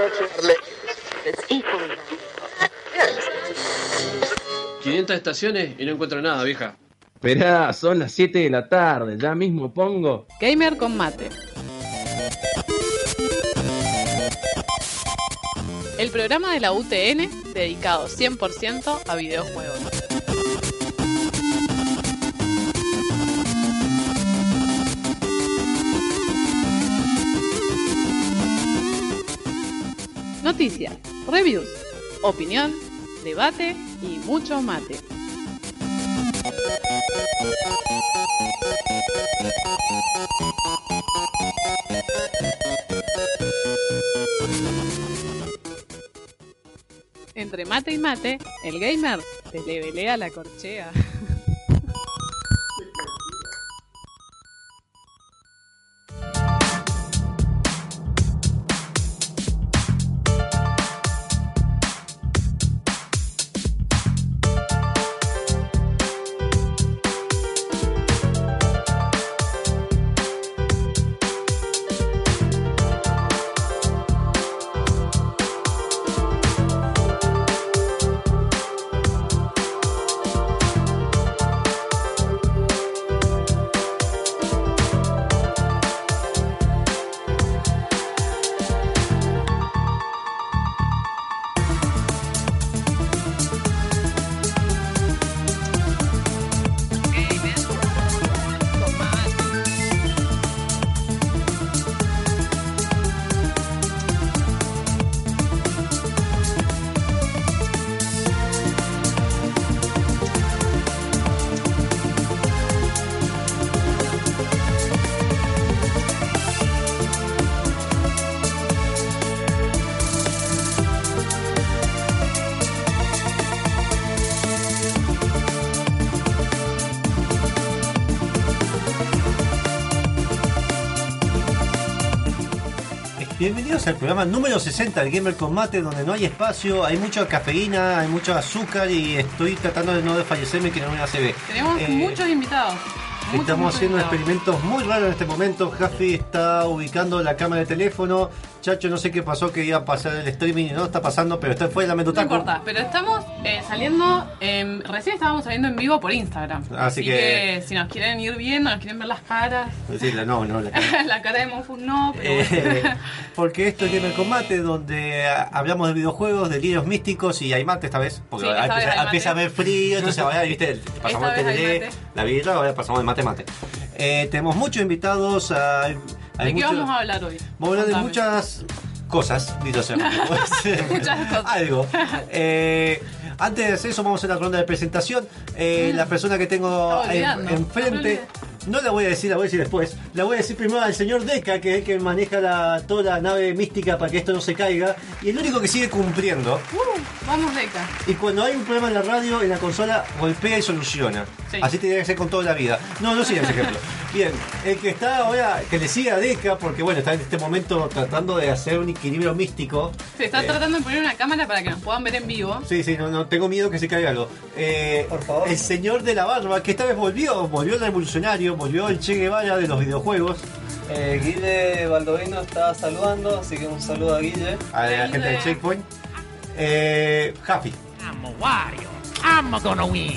...500 estaciones y no encuentro nada, vieja. Esperá, son las 7 de la tarde, ya mismo pongo... Gamer con mate. El programa de la UTN dedicado 100% a videojuegos. Noticias, reviews, opinión, debate y mucho mate. Entre mate y mate, el gamer te levelea la corchea. Bienvenidos al programa número 60 del Gamer con Mate, donde no hay espacio, hay mucha cafeína, hay mucho azúcar y estoy tratando de no desfallecerme que no me hace ver. Tenemos muchos invitados. Estamos haciendo experimentos muy raros en este momento. Jaffi está ubicando la cámara de teléfono. Chacho, no sé qué pasó, que iba a pasar el streaming y no está pasando, pero está fuera de la Mendotaco. No importa, pero estamos saliendo, recién estábamos saliendo en vivo por Instagram. Así que si nos quieren ir viendo, nos quieren ver las caras. Sí, la cara. La cara de Monfus no, pero porque esto es Gamer con Mate, donde hablamos de videojuegos, de libros místicos y hay mate esta vez. Porque sí, empieza a haber frío, entonces ahora, viste, pasamos el tele, la birra, ahora pasamos el mate. Tenemos muchos invitados. ¿De qué vamos a hablar hoy? Vamos a hablar de muchas cosas, muchas cosas. Algo. Antes de hacer eso, vamos a hacer la ronda de presentación. La persona que tengo enfrente, no la voy a decir, la voy a decir después. La voy a decir primero al señor Deca, que es el que maneja toda la nave mística para que esto no se caiga. Y el único que sigue cumpliendo. Vamos, Deca. Y cuando hay un problema en la radio, en la consola, golpea y soluciona. Sí. Así tiene que ser con toda la vida. No sigan ese ejemplo. Bien, el que está ahora, que le siga a Deca, porque bueno, está en este momento tratando de hacer un equilibrio místico. Se está tratando de poner una cámara para que nos puedan ver en vivo. Sí, no tengo miedo que se caiga algo. Por favor. El señor de la barba, que esta vez volvió el revolucionario, volvió el Che Guevara de los videojuegos. Guille Baldovino está saludando, así que un saludo a Guille. A la gente del Checkpoint. Jaffi. I'm Wario. I'm gonna win.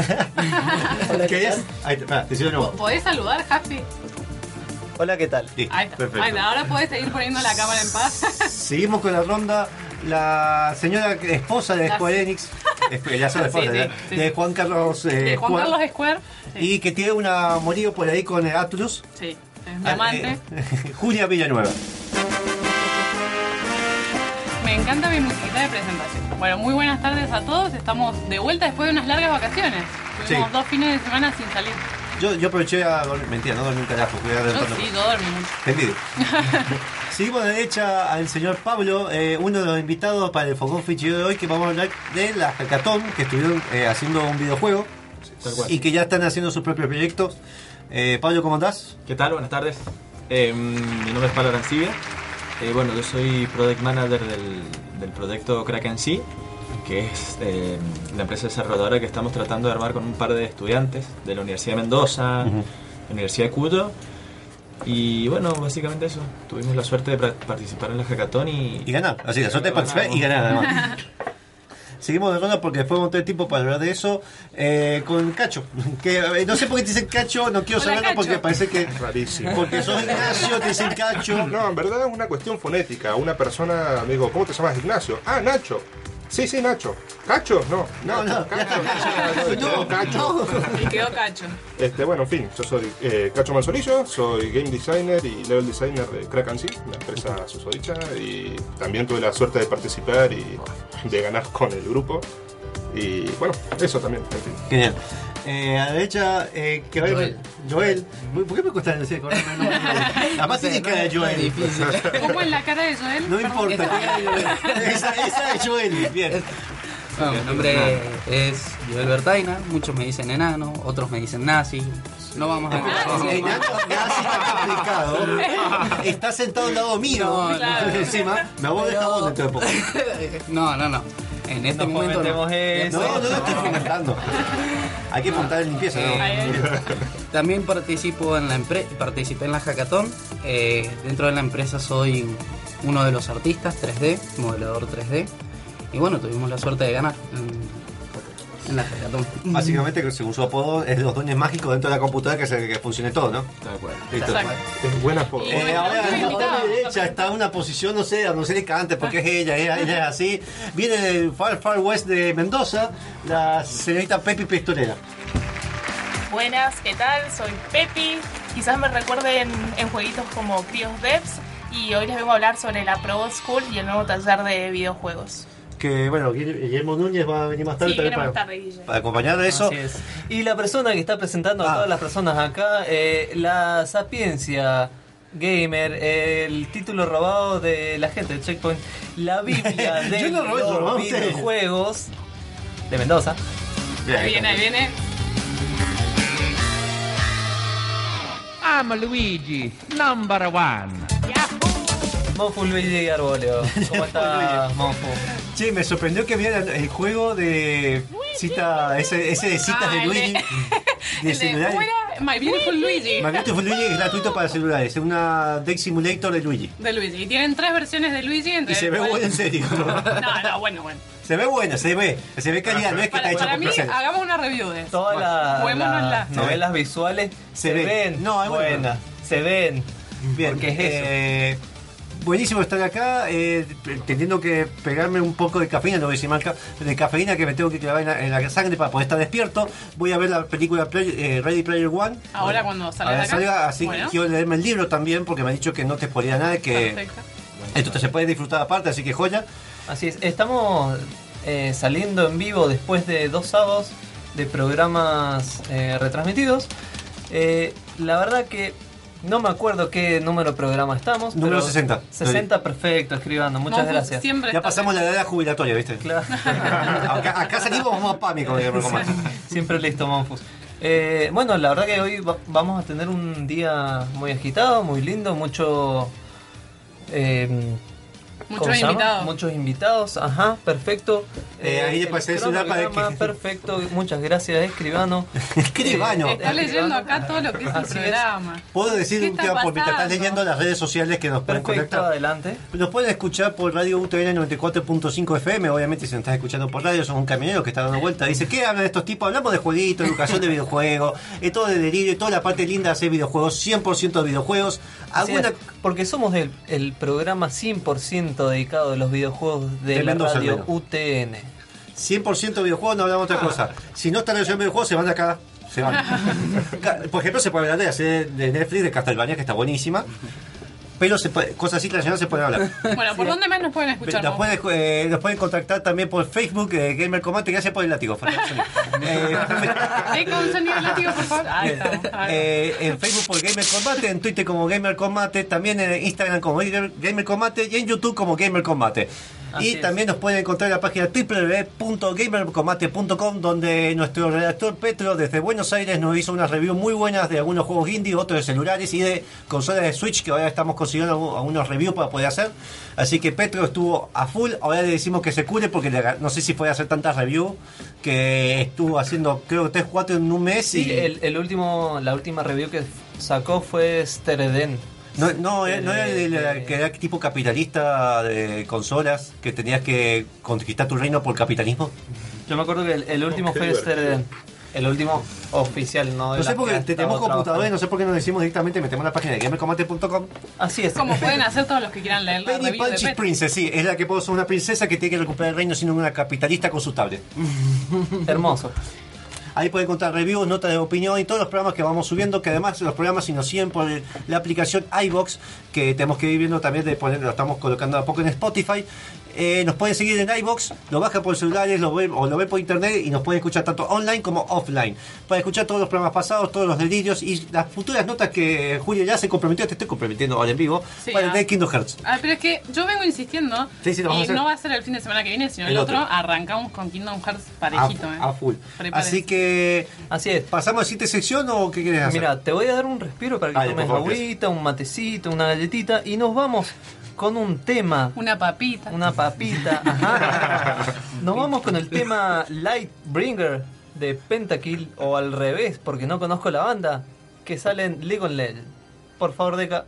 ¿Querías? Ahí está, te sigo de nuevo. ¿Podés saludar, Jaffi? Hola, ¿qué tal? Sí, ahí está. Perfecto. Ahí está. Ahora podés seguir poniendo la cámara en paz. Seguimos con la ronda. La señora esposa de Square Enix, de Juan Carlos Carlos Square, y que tiene un amorío por ahí con Atlus. Sí, es mi amante. Julia Villanueva. Me encanta mi musiquita de presentación. Bueno, muy buenas tardes a todos. Estamos de vuelta después de unas largas vacaciones. Tuvimos 2 fines de semana sin salir. Yo aproveché a dormir. Mentira, no dormí un carajo. Yo dormí mucho. Te envidio. Seguimos de derecha al señor Pablo, uno de los invitados para el Fogón Fichero de hoy, que vamos a hablar de la Hackathon, que estuvieron haciendo un videojuego y que ya están haciendo sus propios proyectos. Pablo, ¿cómo andás? ¿Qué tal? Buenas tardes. Mi nombre es Pablo Arancibia. Bueno, yo soy Product Manager del proyecto Kraken Sea, que es la empresa desarrolladora que estamos tratando de armar con un par de estudiantes de la Universidad de Mendoza, la Universidad de Cuyo Y bueno, básicamente eso. Tuvimos la suerte de participar en la hackathon y ganar. Así, la suerte de participar y ganar además. Seguimos de ronda porque después vamos a tener tiempo para hablar de eso con Cacho. Que no sé por qué te dicen Cacho, no quiero saberlo porque parece que. Rarísimo. Porque sos Ignacio, te dicen Cacho. No, en verdad es una cuestión fonética. Una persona me dijo, ¿cómo te llamas, Ignacio? Ah, Nacho. Sí, Nacho. ¿Cacho? No. Cacho. No, Cacho. Y quedó Cacho. Bueno, en fin, yo soy Cacho Manzolillo, soy game designer y level designer de Kraken Sea, una empresa susodicha, y también tuve la suerte de participar y de ganar con el grupo. Y bueno, eso también, en fin. Genial. A la derecha, Joel. ¿Por qué me cuesta decir con el nombre? Además tiene cara de Joel. ¿Cómo es la cara de Joel? No importa. Esa es Joel. Bien. Bueno, mi nombre es Joel Bertaina, muchos me dicen enano, otros me dicen nazi. No vamos a enano, nazi está complicado. Está sentado al lado mío. No, claro. Encima, me voy a dejar vos dentro de poco. No. En este momento no estoy fomentando. Hay que montar en limpieza, ¿no? También participé en la hackathon. Dentro de la empresa soy uno de los artistas 3D, modelador 3D. Y bueno, tuvimos la suerte de ganar en la hackathon. Básicamente, según su apodo, es los dones mágicos dentro de la computadora que funcione todo, ¿no? Tal cual. Listo. Es buena apodo. Ahora a la derecha está en una posición, no sé de qué antes, porque es ella es así. Viene del Far West de Mendoza, la señorita Pepi Pistolera. Buenas, ¿qué tal? Soy Pepi. Quizás me recuerden en jueguitos como Crios Devs. Y hoy les vengo a hablar sobre la Pro School y el nuevo taller de videojuegos. Que bueno, Guillermo Núñez va a venir más tarde, para acompañar de eso. Así es. Y la persona que está presentando a todas las personas acá, la sapiencia gamer, el título robado de la gente de Checkpoint, la Biblia de los videojuegos de Mendoza. Ahí viene. I'm Luigi, number one. Monfu Luigi Arboleo. ¿Cómo está, Monfu? Che, me sorprendió que viera el juego de cita, ese de citas de Luigi. De celulares. ¿Cómo era? My Beautiful Luigi. My Beautiful Luigi es gratuito para celulares. Es una Deck Simulator de Luigi. Y tienen 3 versiones de Luigi. Y se ve bueno, en serio. No, bueno. Se ve bueno, se ve calidad, no es que está hecho para por mí, placer. hagamos una review de eso. Todas las novelas visuales se ven buenas. Se ven. Bien, porque es eso. Buenísimo estar acá, teniendo que pegarme un poco de cafeína, no voy a decir marca, de cafeína que me tengo que clavar en la sangre para poder estar despierto. Voy a ver la película Ready Player One. Ahora cuando salga así quiero leerme el libro también, porque me han dicho que no te spoilea nada, que esto se puede disfrutar aparte, así que joya. Así es, estamos saliendo en vivo después de 2 sábados de programas retransmitidos. La verdad que no me acuerdo qué número de programa estamos. Número 60. 60, perfecto, escribando. Muchas gracias. Ya pasamos la edad jubilatoria, ¿viste? Claro. acá salimos vamos a PAMI con el Siempre listo, Monfus. Bueno, la verdad que hoy vamos a tener un día muy agitado, muy lindo, muchos invitados, ajá, perfecto. Ahí le pasé el celular para que... Perfecto, muchas gracias, escribano. Está leyendo acá todo lo que es el programa. Puedo decir un tema porque estás leyendo las redes sociales que nos pueden conectar. Adelante. Nos pueden escuchar por Radio UTN 94.5 FM. Obviamente, si nos estás escuchando por radio, somos un camionero que está dando vuelta. Dice, ¿qué hablan de estos tipos? Hablamos de jueguitos, educación de videojuegos, todo de delirio, toda la parte linda de hacer videojuegos, 100% de videojuegos. Porque somos el programa 100% dedicado a los videojuegos de la radio UTN. 100% videojuegos, no hablamos de otra cosa. Si no están en el videojuegos, se van de acá. Se van. Por ejemplo, se puede hablar de Netflix, de Castlevania, que está buenísima. Pero cosas así relacionadas se pueden hablar. Bueno, ¿por dónde más nos pueden escuchar? Nos pueden contactar también por Facebook, Gamer Combate. Gracias por el látigo. Con un sonido de látigo, por favor. Ahí estamos. En Facebook por Gamer Combate, en Twitter como Gamer Combate, también en Instagram como Gamer Combate y en YouTube como Gamer Combate. Y también nos pueden encontrar en la página www.gamercombate.com, donde nuestro redactor Petro desde Buenos Aires nos hizo unas reviews muy buenas de algunos juegos indie, otros de celulares y de consolas de Switch, que ahora estamos consiguiendo algunos reviews para poder hacer. Así que Petro estuvo a full. Ahora le decimos que se cure porque no sé si puede hacer tantas reviews, que estuvo haciendo creo que 3-4 en un mes. Sí, la última review que sacó fue Stereden. No era el que era tipo capitalista de consolas, que tenías que conquistar tu reino por capitalismo. Yo me acuerdo que el último fue Stereden. El último oficial, no sé por qué tenemos computadores, no sé por qué nos decimos directamente, metemos la página de gamercombate.com. Así es. Como pueden hacer todos los que quieran leer la Penny Punch's Princess, sí, es la que puede ser una princesa que tiene que recuperar el reino siendo una capitalista con su tablet. Hermoso. Ahí pueden encontrar reviews, notas de opinión y todos los programas que vamos subiendo, que además los programas si nos siguen por la aplicación iVoox, que tenemos que ir viendo también de poner, lo estamos colocando a poco en Spotify. Nos pueden seguir en iVoox, lo bajan por celulares lo ven por internet y nos pueden escuchar tanto online como offline. Pueden escuchar todos los programas pasados, todos los delirios y las futuras notas que Julio ya se comprometió, te estoy comprometiendo ahora en vivo, para el de Kingdom Hearts. Pero es que yo vengo insistiendo y no va a ser el fin de semana que viene, sino el otro. Arrancamos con Kingdom Hearts parejito. A full. Así que, así es. ¿pasamos a la siguiente sección o qué quieres hacer? Mira, te voy a dar un respiro para que tomes agüita, un matecito, una galletita y nos vamos con un tema. Una papita. Ajá. Nos vamos con el tema Lightbringer de Pentakill, o al revés, porque no conozco la banda, que sale en League of Legends. Por favor, Deca.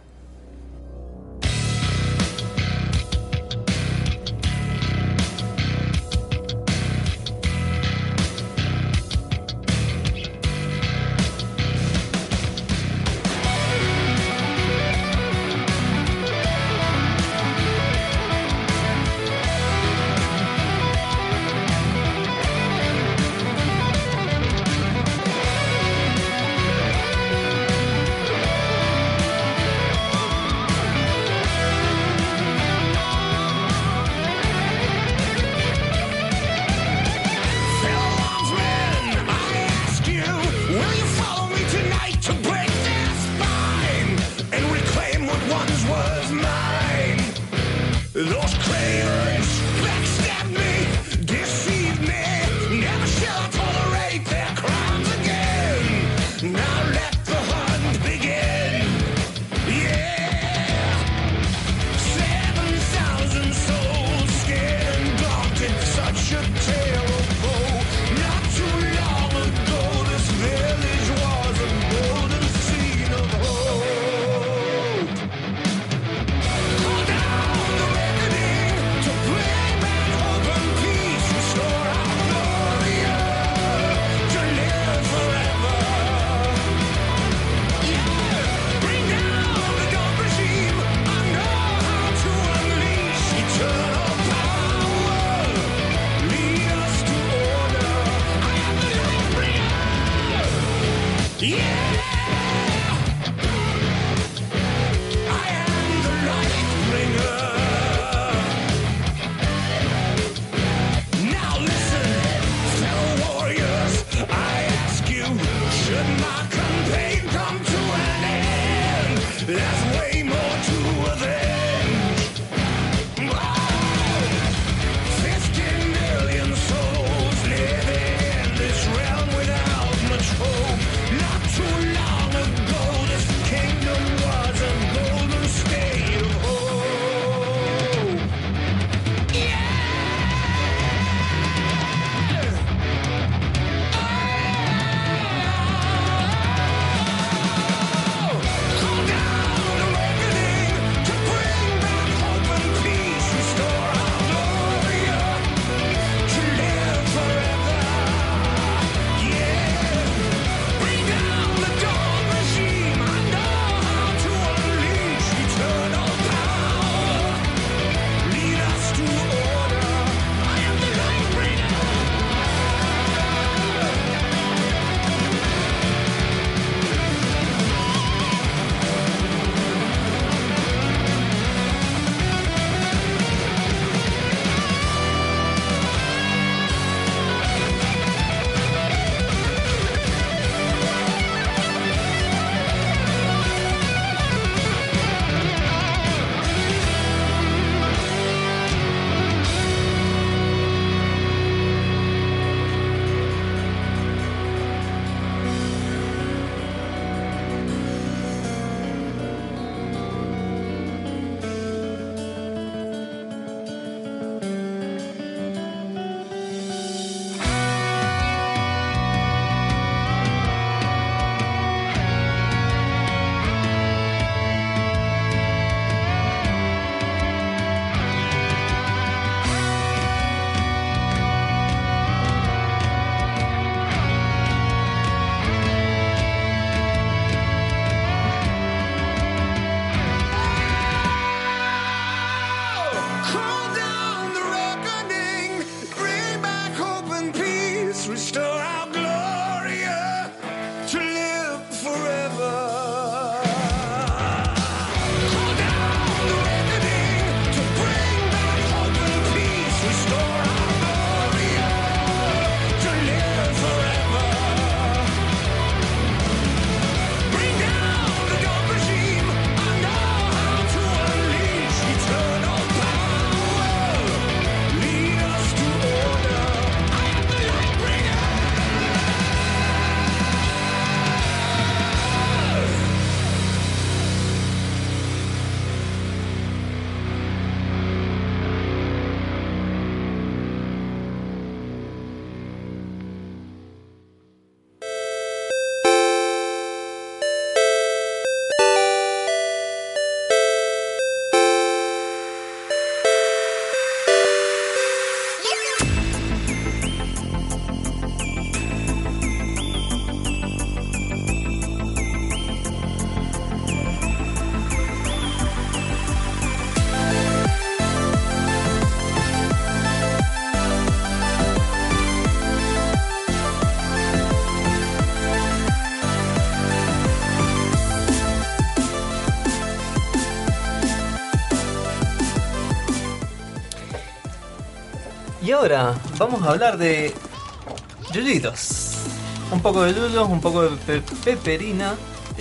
Y ahora vamos a hablar de Yuyitos. Un poco de Yuyos, un poco de Peperina.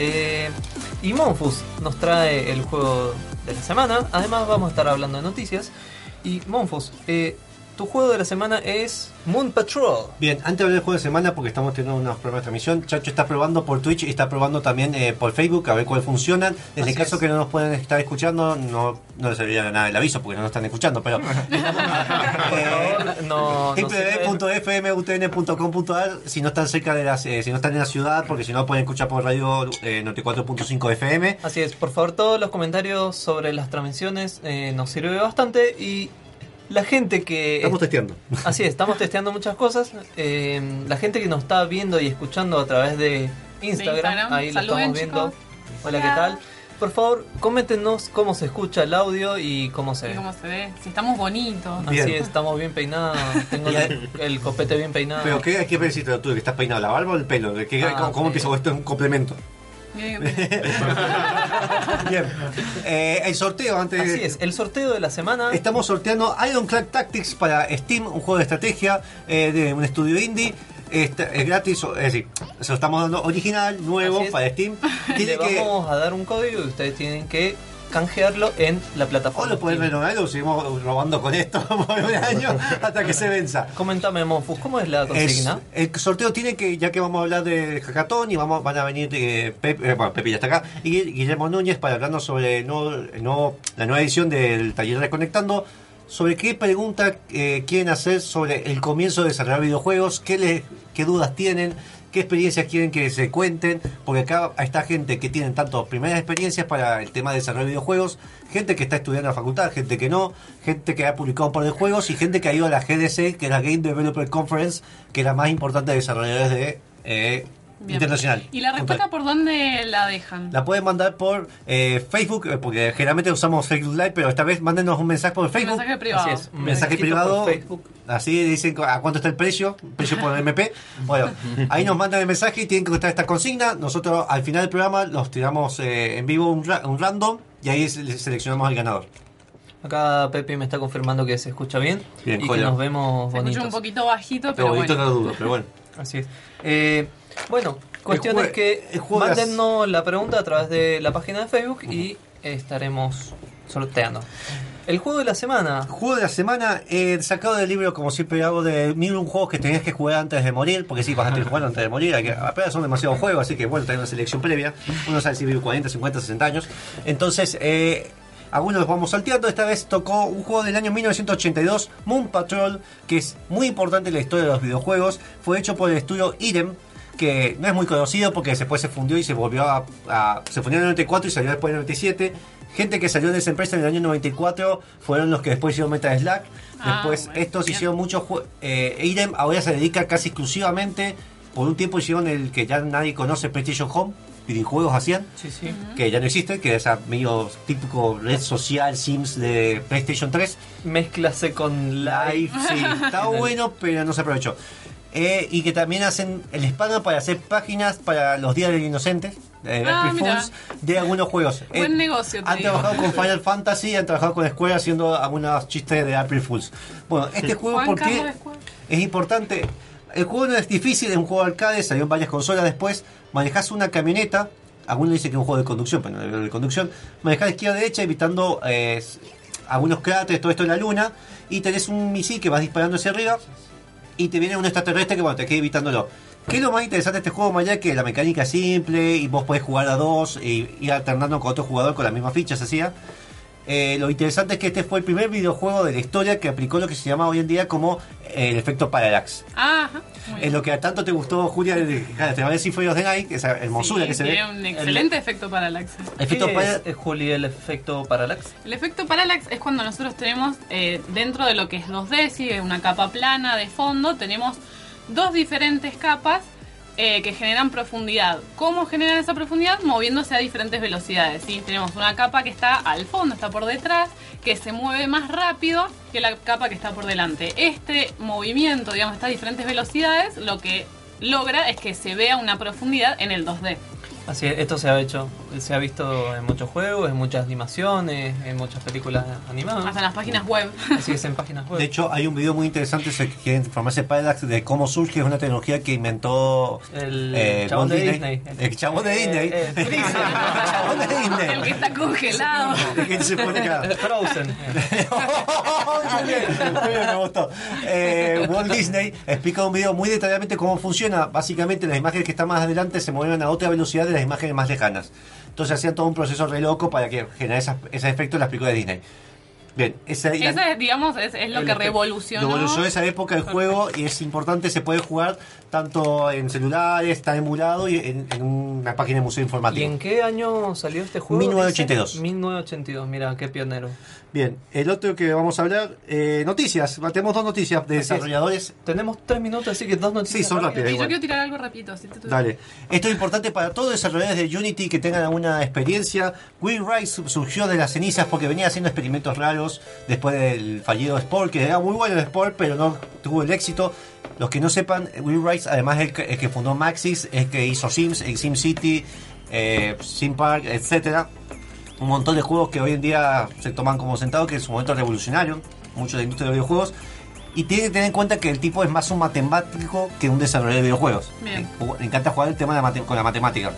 Y Monfus nos trae el juego de la semana. Además vamos a estar hablando de noticias. Y Monfus, tu juego de la semana es Moon Patrol. Bien, antes de hablar del juego de semana, porque estamos teniendo unos problemas de transmisión, Chacho está probando por Twitch y está probando también por Facebook a ver cuál funcionan. En el caso que no nos pueden estar escuchando, no les serviría nada el aviso porque no nos están escuchando, pero www.fmutn.com.ar si no están cerca de las, si no están en la ciudad, porque si no pueden escuchar por radio 94.5 FM. Así es, por favor, todos los comentarios sobre las transmisiones nos sirve bastante. Y la gente que... Estamos testeando. Así es, estamos testeando muchas cosas. La gente que nos está viendo y escuchando a través de Instagram, ahí lo estamos viendo. Chicos. Hola, ¿qué tal? Por favor, coméntenos cómo se escucha el audio y cómo se ve. Y cómo se ve, si estamos bonitos. Así es, estamos bien peinados. Tengo el copete bien peinado. ¿Pero qué decirte tú? ¿Que estás peinado la barba o el pelo? ¿Cómo empieza esto? Es un complemento. Bien. El sorteo antes. Así es, el sorteo de la semana. Estamos sorteando Ironclad Tactics para Steam, un juego de estrategia de un estudio indie. Es gratis, es decir, se lo estamos dando original, nuevo para Steam. Le vamos a dar un código y ustedes tienen que canjearlo en la plataforma. O lo pueden renovar o seguimos robando con esto por un año hasta que se venza. Coméntame, Monfus, ¿cómo es la consigna? El sorteo tiene que, ya que vamos a hablar de Hackathon y van a venir Pepe ya está acá, y Guillermo Núñez para hablarnos sobre la nueva edición del taller Reconectando, sobre qué pregunta quieren hacer sobre el comienzo de desarrollar videojuegos, qué dudas tienen, qué experiencias quieren que se cuenten, porque acá está gente que tiene tanto primeras experiencias para el tema de desarrollo de videojuegos, gente que está estudiando en la facultad, gente que no, gente que ha publicado un par de juegos y gente que ha ido a la GDC, que es la Game Developer Conference, que es la más importante de desarrolladores de internacional. ¿Y la respuesta por dónde la dejan? La pueden mandar por Facebook, porque generalmente usamos Facebook Live, pero esta vez mándenos un mensaje por Facebook. Un mensaje privado. Así es, un mensaje privado. Por Facebook. Así dicen a cuánto está el precio por MP. Bueno, ahí nos mandan el mensaje y tienen que contestar esta consigna. Nosotros al final del programa los tiramos en vivo un random y ahí seleccionamos al ganador. Acá Pepe me está confirmando que se escucha bien y que nos vemos bonitos. Se escucha un poquito bajito, pero bonito bueno. No lo dudo, pero bueno. Así es. Bueno, cuestión es que mándennos la pregunta a través de la página de Facebook y estaremos sorteando. El juego de la semana. Juego de la semana, sacado del libro, como siempre hago, de 1001 juegos que tenías que jugar antes de morir, porque sí, vas a tener que jugar antes de morir, apenas son demasiados juegos, así que bueno, tenés una selección previa, uno sabe si vive 40, 50, 60 años, entonces algunos los vamos salteando. Esta vez tocó un juego del año 1982, Moon Patrol, que es muy importante en la historia de los videojuegos. Fue hecho por el estudio Irem, que no es muy conocido porque después se fundió y se volvió se fundió en el 94 y salió después en el 97. Gente que salió de esa empresa en el año 94 fueron los que después hicieron Metal Slug. Después estos hicieron muchos juegos. Irem ahora se dedica casi exclusivamente, por un tiempo hicieron el que ya nadie conoce, PlayStation Home. videojuegos hacían, que ya no existe, que es medio típico red social Sims de PlayStation 3. Mezclase con Live. Sí, está bueno, pero no se aprovechó. Y que también hacen el spam para hacer páginas para los días del inocente, April Fools, de algunos juegos. Buen negocio. Han trabajado con Final Fantasy, han trabajado con Square haciendo algunos chistes de April Fools. Bueno, este juego, ¿por qué es importante? El juego no es difícil, es un juego arcade, salió en varias consolas después. Manejás una camioneta, algunos dicen que es un juego de conducción, pero no es de conducción. Manejás de izquierda a derecha evitando algunos cráteres, todo esto en la luna. Y tenés un misil que vas disparando hacia arriba. Y te viene un extraterrestre que te queda evitándolo. ¿Qué es lo más interesante de este juego, más allá que la mecánica es simple y vos podés jugar a dos y ir alternando con otro jugador con la misma ficha, se hacía? Lo interesante es que este fue el primer videojuego de la historia que aplicó lo que se llama hoy en día como el efecto parallax. Ajá. En lo que a tanto te gustó, Julia, te va a decir Symphony of the Night, esa hermosura que se ve. Tiene un excelente efecto parallax. ¿Qué es, Juli, el efecto parallax? El efecto parallax es cuando nosotros tenemos dentro de lo que es 2D, ¿sí? Una capa plana de fondo, tenemos dos diferentes capas que generan profundidad. ¿Cómo generan esa profundidad? Moviéndose a diferentes velocidades, ¿sí? Tenemos una capa que está al fondo, está por detrás, que se mueve más rápido que la capa que está por delante. Este movimiento, digamos, estas diferentes velocidades, lo que logra es que se vea una profundidad en el 2D. Así es, esto se ha visto en muchos juegos, en muchas animaciones, en muchas películas animadas. Hasta en las páginas web. Así es, en páginas web. De hecho, hay un video muy interesante, si quieren informarse Parallax, de cómo surge, es una tecnología que inventó el chabón de Disney. El chabón de Disney. El chabón de Disney. El que está congelado. El que se pone acá. Frozen. Me gustó. Walt Disney explica en un video muy detalladamente cómo funciona. Básicamente, las imágenes que están más adelante se mueven a otra velocidad de las imágenes más lejanas. Entonces hacían todo un proceso re loco para que generara ese efecto en las películas de Disney. Bien, esa es, digamos, es lo que revolucionó. Revolucionó esa época el juego y es importante, se puede jugar tanto en celulares, está emulado y en una página de museo informático. ¿Y en qué año salió este juego? 1982. 1982, mira, qué pionero. Bien, el otro que vamos a hablar, noticias. Tenemos dos noticias de desarrolladores. Tenemos 3 minutos, así que 2 noticias. Sí, son rápidas. Y yo quiero tirar algo rapidito. Dale. Esto es importante para todos los desarrolladores de Unity que tengan alguna experiencia. Will Rice surgió de las cenizas porque venía haciendo experimentos raros después del fallido Spore, que era muy bueno el Spore, pero no tuvo el éxito. Los que no sepan, Will Rice, además es el que fundó Maxis, es que hizo Sims, SimCity, SimPark, etcétera. Un montón de juegos que hoy en día se toman como sentado, que en su momento revolucionaron mucho la industria de los videojuegos. Y tiene que tener en cuenta que el tipo es más un matemático que un desarrollador de videojuegos. Le encanta jugar el tema con la matemática.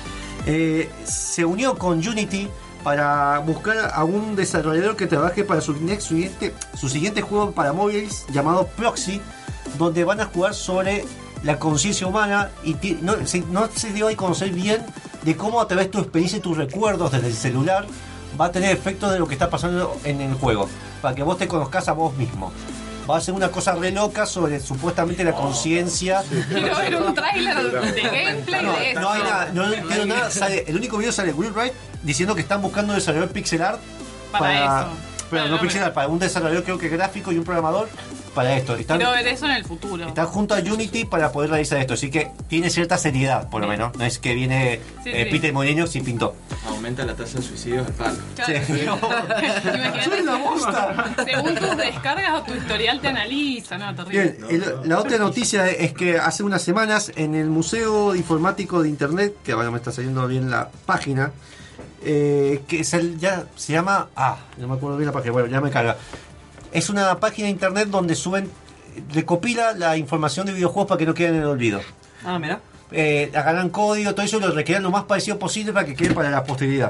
Se unió con Unity para buscar a un desarrollador que trabaje para su siguiente juego para móviles llamado Proxy, donde van a jugar sobre la conciencia humana y no se dio a conocer bien de cómo a través de tu experiencia y tus recuerdos desde el celular va a tener efectos de lo que está pasando en el juego, para que vos te conozcas a vos mismo. Va a ser una cosa re loca sobre supuestamente la conciencia. Quiero ver un tráiler de gameplay de eso. No hay nada, no entiendo nada. El único video sale Will Wright diciendo que están buscando un desarrollador pixel art para eso. Pero no pixel art, para un desarrollador creo que gráfico y un programador para esto. Quiero ver eso en el futuro. Están junto a Unity para poder realizar esto, así que tiene cierta seriedad, por lo menos. No es que viene Peter Molyneux sin pintó. Aumenta la tasa de suicidios al palo. Imagínate, según tus descargas o tu historial te analiza, ¿no? Terrible. Bien, la otra noticia es que hace unas semanas en el Museo Informático de Internet, que ahora me está saliendo bien la página, que ya se llama... no me acuerdo bien la página, bueno, ya me carga. Es una página de internet donde recopila la información de videojuegos para que no queden en el olvido. Mira. Agarran código, todo eso, lo recrean lo más parecido posible para que quede para la posteridad.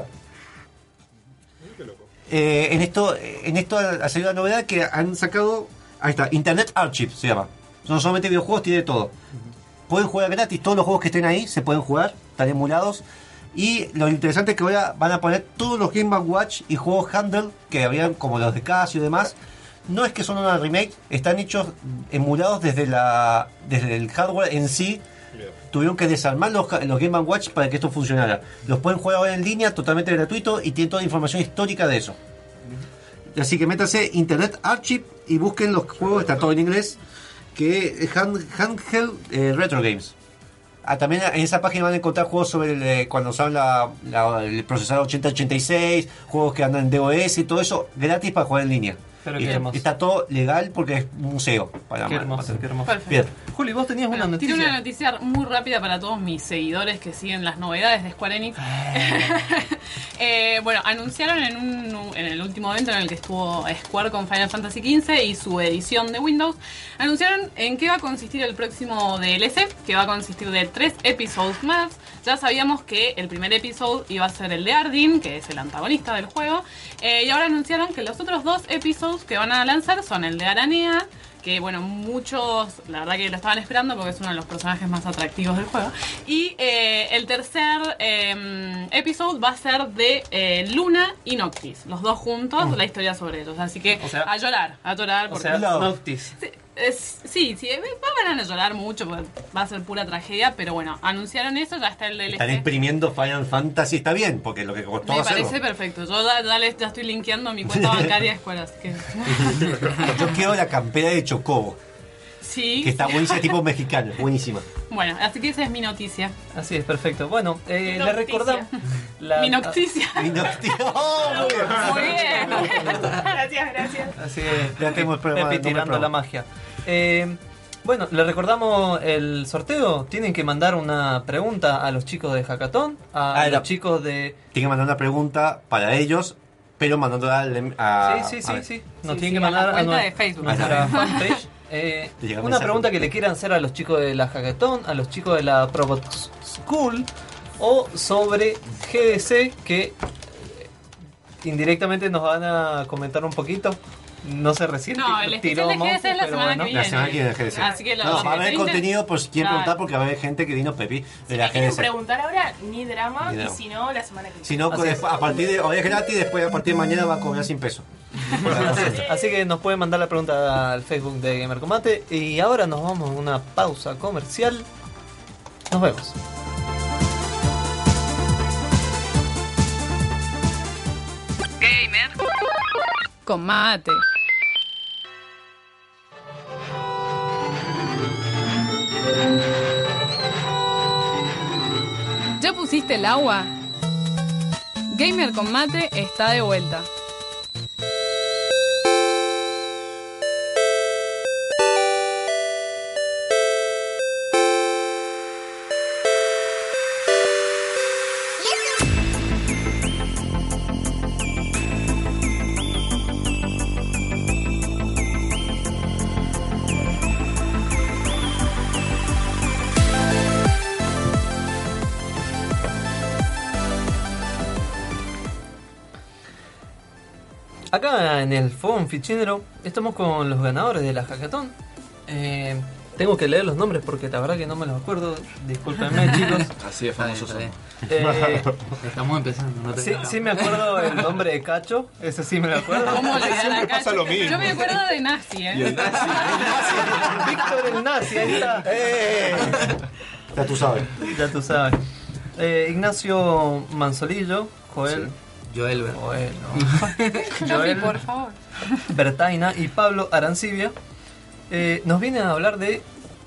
En esto ha salido la novedad que han sacado, ahí está, Internet Archive se llama. No solamente videojuegos, tiene todo. Pueden jugar gratis, todos los juegos que estén ahí se pueden jugar, están emulados. Y lo interesante es que ahora van a poner todos los Game & Watch y juegos handheld que habían, como los de Casio y demás. No es que son una remake, están hechos emulados desde el hardware en sí. Tuvieron que desarmar los Game & Watch para que esto funcionara. Los pueden jugar ahora en línea, totalmente gratuito, y tienen toda la información histórica de eso. Así que métanse Internet Archive y busquen los juegos, está todo en inglés, que es Handheld Retro Games. también en esa página van a encontrar juegos sobre cuando usaban el procesador 8086, juegos que andan en DOS y todo eso gratis para jugar en línea. Pero y está todo legal porque es un museo. Qué hermoso. Perfecto. Bien. Juli, vos tenías una noticia. Tiene una noticia muy rápida para todos mis seguidores que siguen las novedades de Square Enix. Bueno, anunciaron en el último evento en el que estuvo Square con Final Fantasy XV y su edición de Windows, anunciaron en qué va a consistir el próximo DLC, que va a consistir de 3 episodios más. Ya sabíamos que el primer episodio iba a ser el de Ardyn, que es el antagonista del juego, y ahora anunciaron que los otros 2 episodios que van a lanzar son el de Aranea, que bueno, muchos la verdad que lo estaban esperando porque es uno de los personajes más atractivos del juego, y el tercer episodio va a ser de Luna y Noctis, los dos juntos, la historia sobre ellos, así que a llorar porque Noctis. Sí, van a llorar mucho, porque va a ser pura tragedia, pero bueno, anunciaron eso, ya está el DLC. Están imprimiendo Final Fantasy, está bien, porque lo que costó Me hacerlo. parece perfecto, yo ya estoy linkeando mi cuenta bancaria de Square, así que... Yo quiero la campera de Chocobo, Sí. que está buenísima, tipo mexicana, buenísima. Bueno, así que esa es mi noticia. Así es, perfecto. Bueno, le recordamos... Mi noticia. Mi noticia. Muy bien. Gracias. Así es, Ya tenemos Pepi tirando la magia. Bueno, le recordamos el sorteo. Tienen que mandar una pregunta a los chicos de Hackathon, a los chicos de... Tienen que mandar una pregunta para ellos, pero mandándola a... Sí. Nos tienen que mandar a la cuenta de Facebook. Nuestra fanpage. Una pregunta que le quieran hacer a los chicos de la Hackathon, a los chicos de la Probot School, o sobre GDC, que indirectamente nos van a comentar un poquito. No sé, recién No, el especial de GDC es la semana que viene. La semana que viene de GDC. Así que va a haber contenido por si quieren preguntar, porque va a haber gente que vino Pepi de la quieren GDC. preguntar ahora, ni drama, y si no, la semana que viene. Si no, a partir de hoy es gratis, después a partir de mañana va a cobrar 100 pesos. Así que nos pueden mandar la pregunta al Facebook de Gamer Combate. Y ahora nos vamos a una pausa comercial. Nos vemos. Gamer Combate. ¿Ya pusiste el agua? Gamer con Mate está de vuelta. Acá en el Fogón Fichinero estamos con los ganadores de la Hackathon. Tengo que leer los nombres porque la verdad que no me los acuerdo. Discúlpenme, chicos. Así de famosos somos. Estamos empezando. No sí me acuerdo el nombre de Cacho. Ese sí me lo acuerdo. ¿Cómo le Siempre pasa lo mismo. Yo me acuerdo de Nazi, Y el Nazi. Víctor el Nazi, ahí está. Ya tú sabes. Ya tú sabes. Ignacio Manzolillo, Joel. Joel, Joel, por favor. Bertaina y Pablo Arancibia nos vienen a hablar de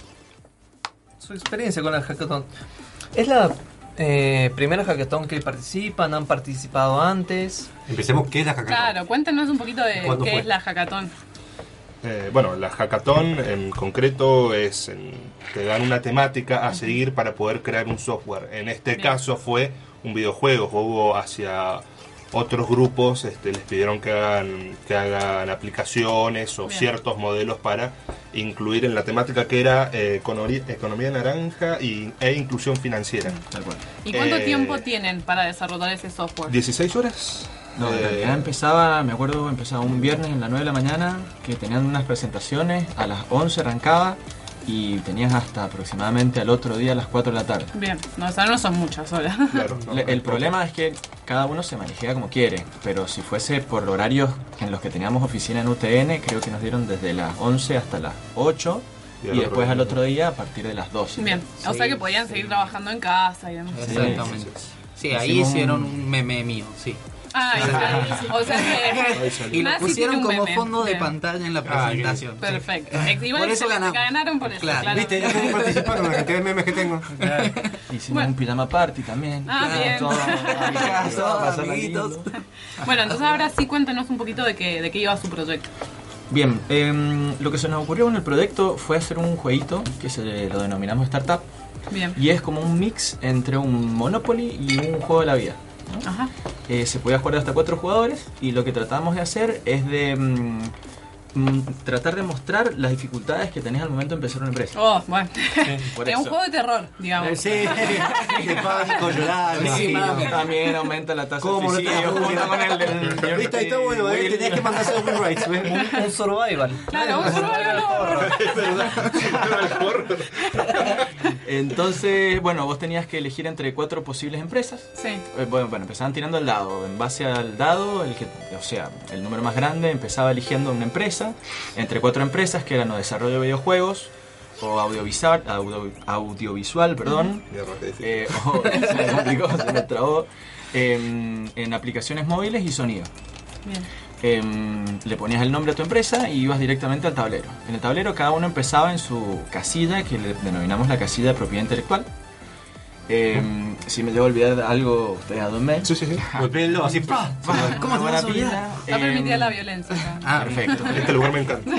su experiencia con el Hackathon. Es la primera Hackathon que participan, han participado antes. Empecemos, ¿qué es la Hackathon? Claro, cuéntenos un poquito de qué es la Hackathon. Bueno, la Hackathon en concreto te dan una temática a seguir para poder crear un software. En este caso fue un videojuego, hubo hacia otros grupos, les pidieron que hagan aplicaciones o ciertos modelos para incluir en la temática que era economía naranja e inclusión financiera. Tal cual. ¿Y cuánto tiempo tienen para desarrollar ese software? 16 horas. No, en realidad empezaba un viernes en las 9 de la mañana, que tenían unas presentaciones, a las 11 arrancaba y tenías hasta aproximadamente al otro día a las 4 de la tarde. Bien, no son muchas horas. Claro, El problema es que cada uno se manejea como quiere, pero si fuese por horarios en los que teníamos oficina en UTN, creo que nos dieron desde las 11 hasta las 8 y después al otro día a partir de las 12. Bien, o sea que podían seguir trabajando en casa y demás. Exactamente. Sí, ahí hicieron un meme mío, sí. O sea que y lo pusieron como fondo de pantalla en la presentación. Perfecto. Igual Por eso ganaron por eso. Claro. Viste, ya puedo participar con la cantidad de memes que tengo. Hicimos un pijama party también. Bien. Todo a mi casa, pasarla amiguitos. lindo. Bueno, entonces ahora sí cuéntanos un poquito de qué iba su proyecto. Bien, lo que se nos ocurrió en el proyecto fue hacer un jueguito que lo denominamos Startup. Bien. Y es como un mix entre un Monopoly y un juego de la vida, ¿no? Ajá. Se podía jugar hasta 4 jugadores y lo que tratamos de hacer es de tratar de mostrar las dificultades que tenés al momento de empezar una empresa. Oh, bueno. Por Es un juego de terror, digamos. Sí, de pánico, llorar. También aumenta la tasa de ¿Cómo no te suicidio junto con el del... Viste, ahí está bueno, tenés que mandarse los rewrites. Un survival. Claro, un survival horror. Entonces, bueno, vos tenías que elegir entre 4 posibles empresas. Sí. Bueno, empezaban tirando el dado. En base al dado, el número más grande empezaba eligiendo una empresa entre 4 empresas que eran o desarrollo de videojuegos o audiovisual, perdón. Se me complicó, se me trabó, en aplicaciones móviles y sonido. Bien. Le ponías el nombre a tu empresa y ibas directamente al tablero. En el tablero cada uno empezaba en su casilla, que le denominamos la casilla de propiedad intelectual. Si me llevo a olvidar algo, ustedes adónme. Sí. Golpeenlo así. ¿Cómo te vas a olvidar? No permitía la violencia acá. Perfecto. Este lugar me encanta.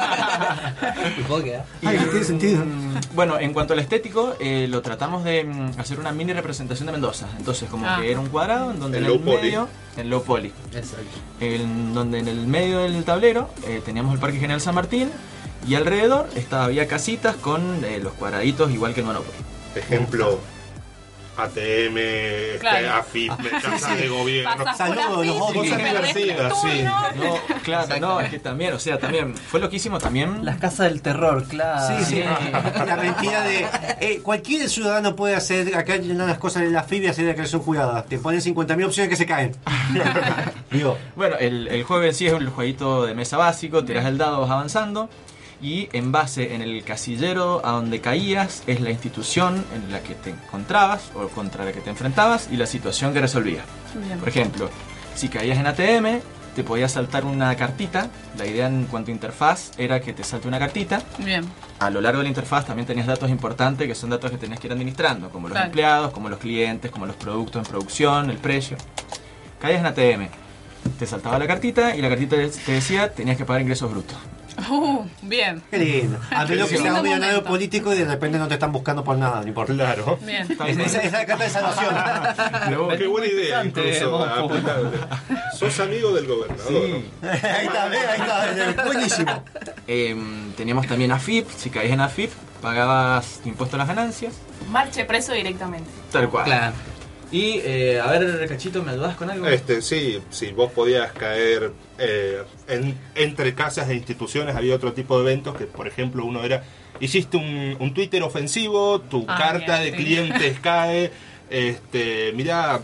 ¿Puedo quedar? Tiene sentido. Bueno, en cuanto al estético, lo tratamos de hacer una mini representación de Mendoza. Entonces, como que era un cuadrado en donde en el medio, en low poly. Exacto. En donde en el medio del tablero teníamos el Parque General San Martín y alrededor había casitas con los cuadraditos igual que el Monopoly. Ejemplo, ATM, Claro. AFIP, casa de gobierno. Saludos, los ojos. Cosas divertidas, sí. No, claro, no, es que también, también fue loquísimo también. Las casas del terror, claro. Sí. La mentira de cualquier ciudadano puede hacer acá las cosas en la FIB y hacer que son jugadas. Te ponen 50.000 opciones que se caen. Digo, Bueno, el juego en sí es un jueguito de mesa básico, tirás el dado, vas avanzando. Y en base en el casillero a donde caías es la institución en la que te encontrabas o contra la que te enfrentabas y la situación que resolvías. Bien. Por ejemplo, si caías en ATM, te podía saltar una cartita. La idea en cuanto a interfaz era que te salte una cartita. Bien. A lo largo de la interfaz también tenías datos importantes que son datos que tenías que ir administrando, como los empleados, como los clientes, como los productos en producción, el precio. Caías en ATM, te saltaba la cartita y la cartita te decía tenías que pagar ingresos brutos. Bien. qué lindo. A menos que sea un millonario momento. político y de repente no te están buscando por nada, no importa. Claro. Bien. Esa es la carta de salvación. Qué buena idea, incluso aplicable. Sos amigo del gobernador. Ahí está, buenísimo. Teníamos también AFIP. Si caías en AFIP, pagabas impuesto a las ganancias. Marche preso directamente. Tal cual. Claro. Y, a ver, Cachito, ¿me ayudas con algo? Sí, vos podías caer entre casas e instituciones. Había otro tipo de eventos que, por ejemplo, uno era, hiciste un Twitter ofensivo, tu carta de clientes cae, mirá,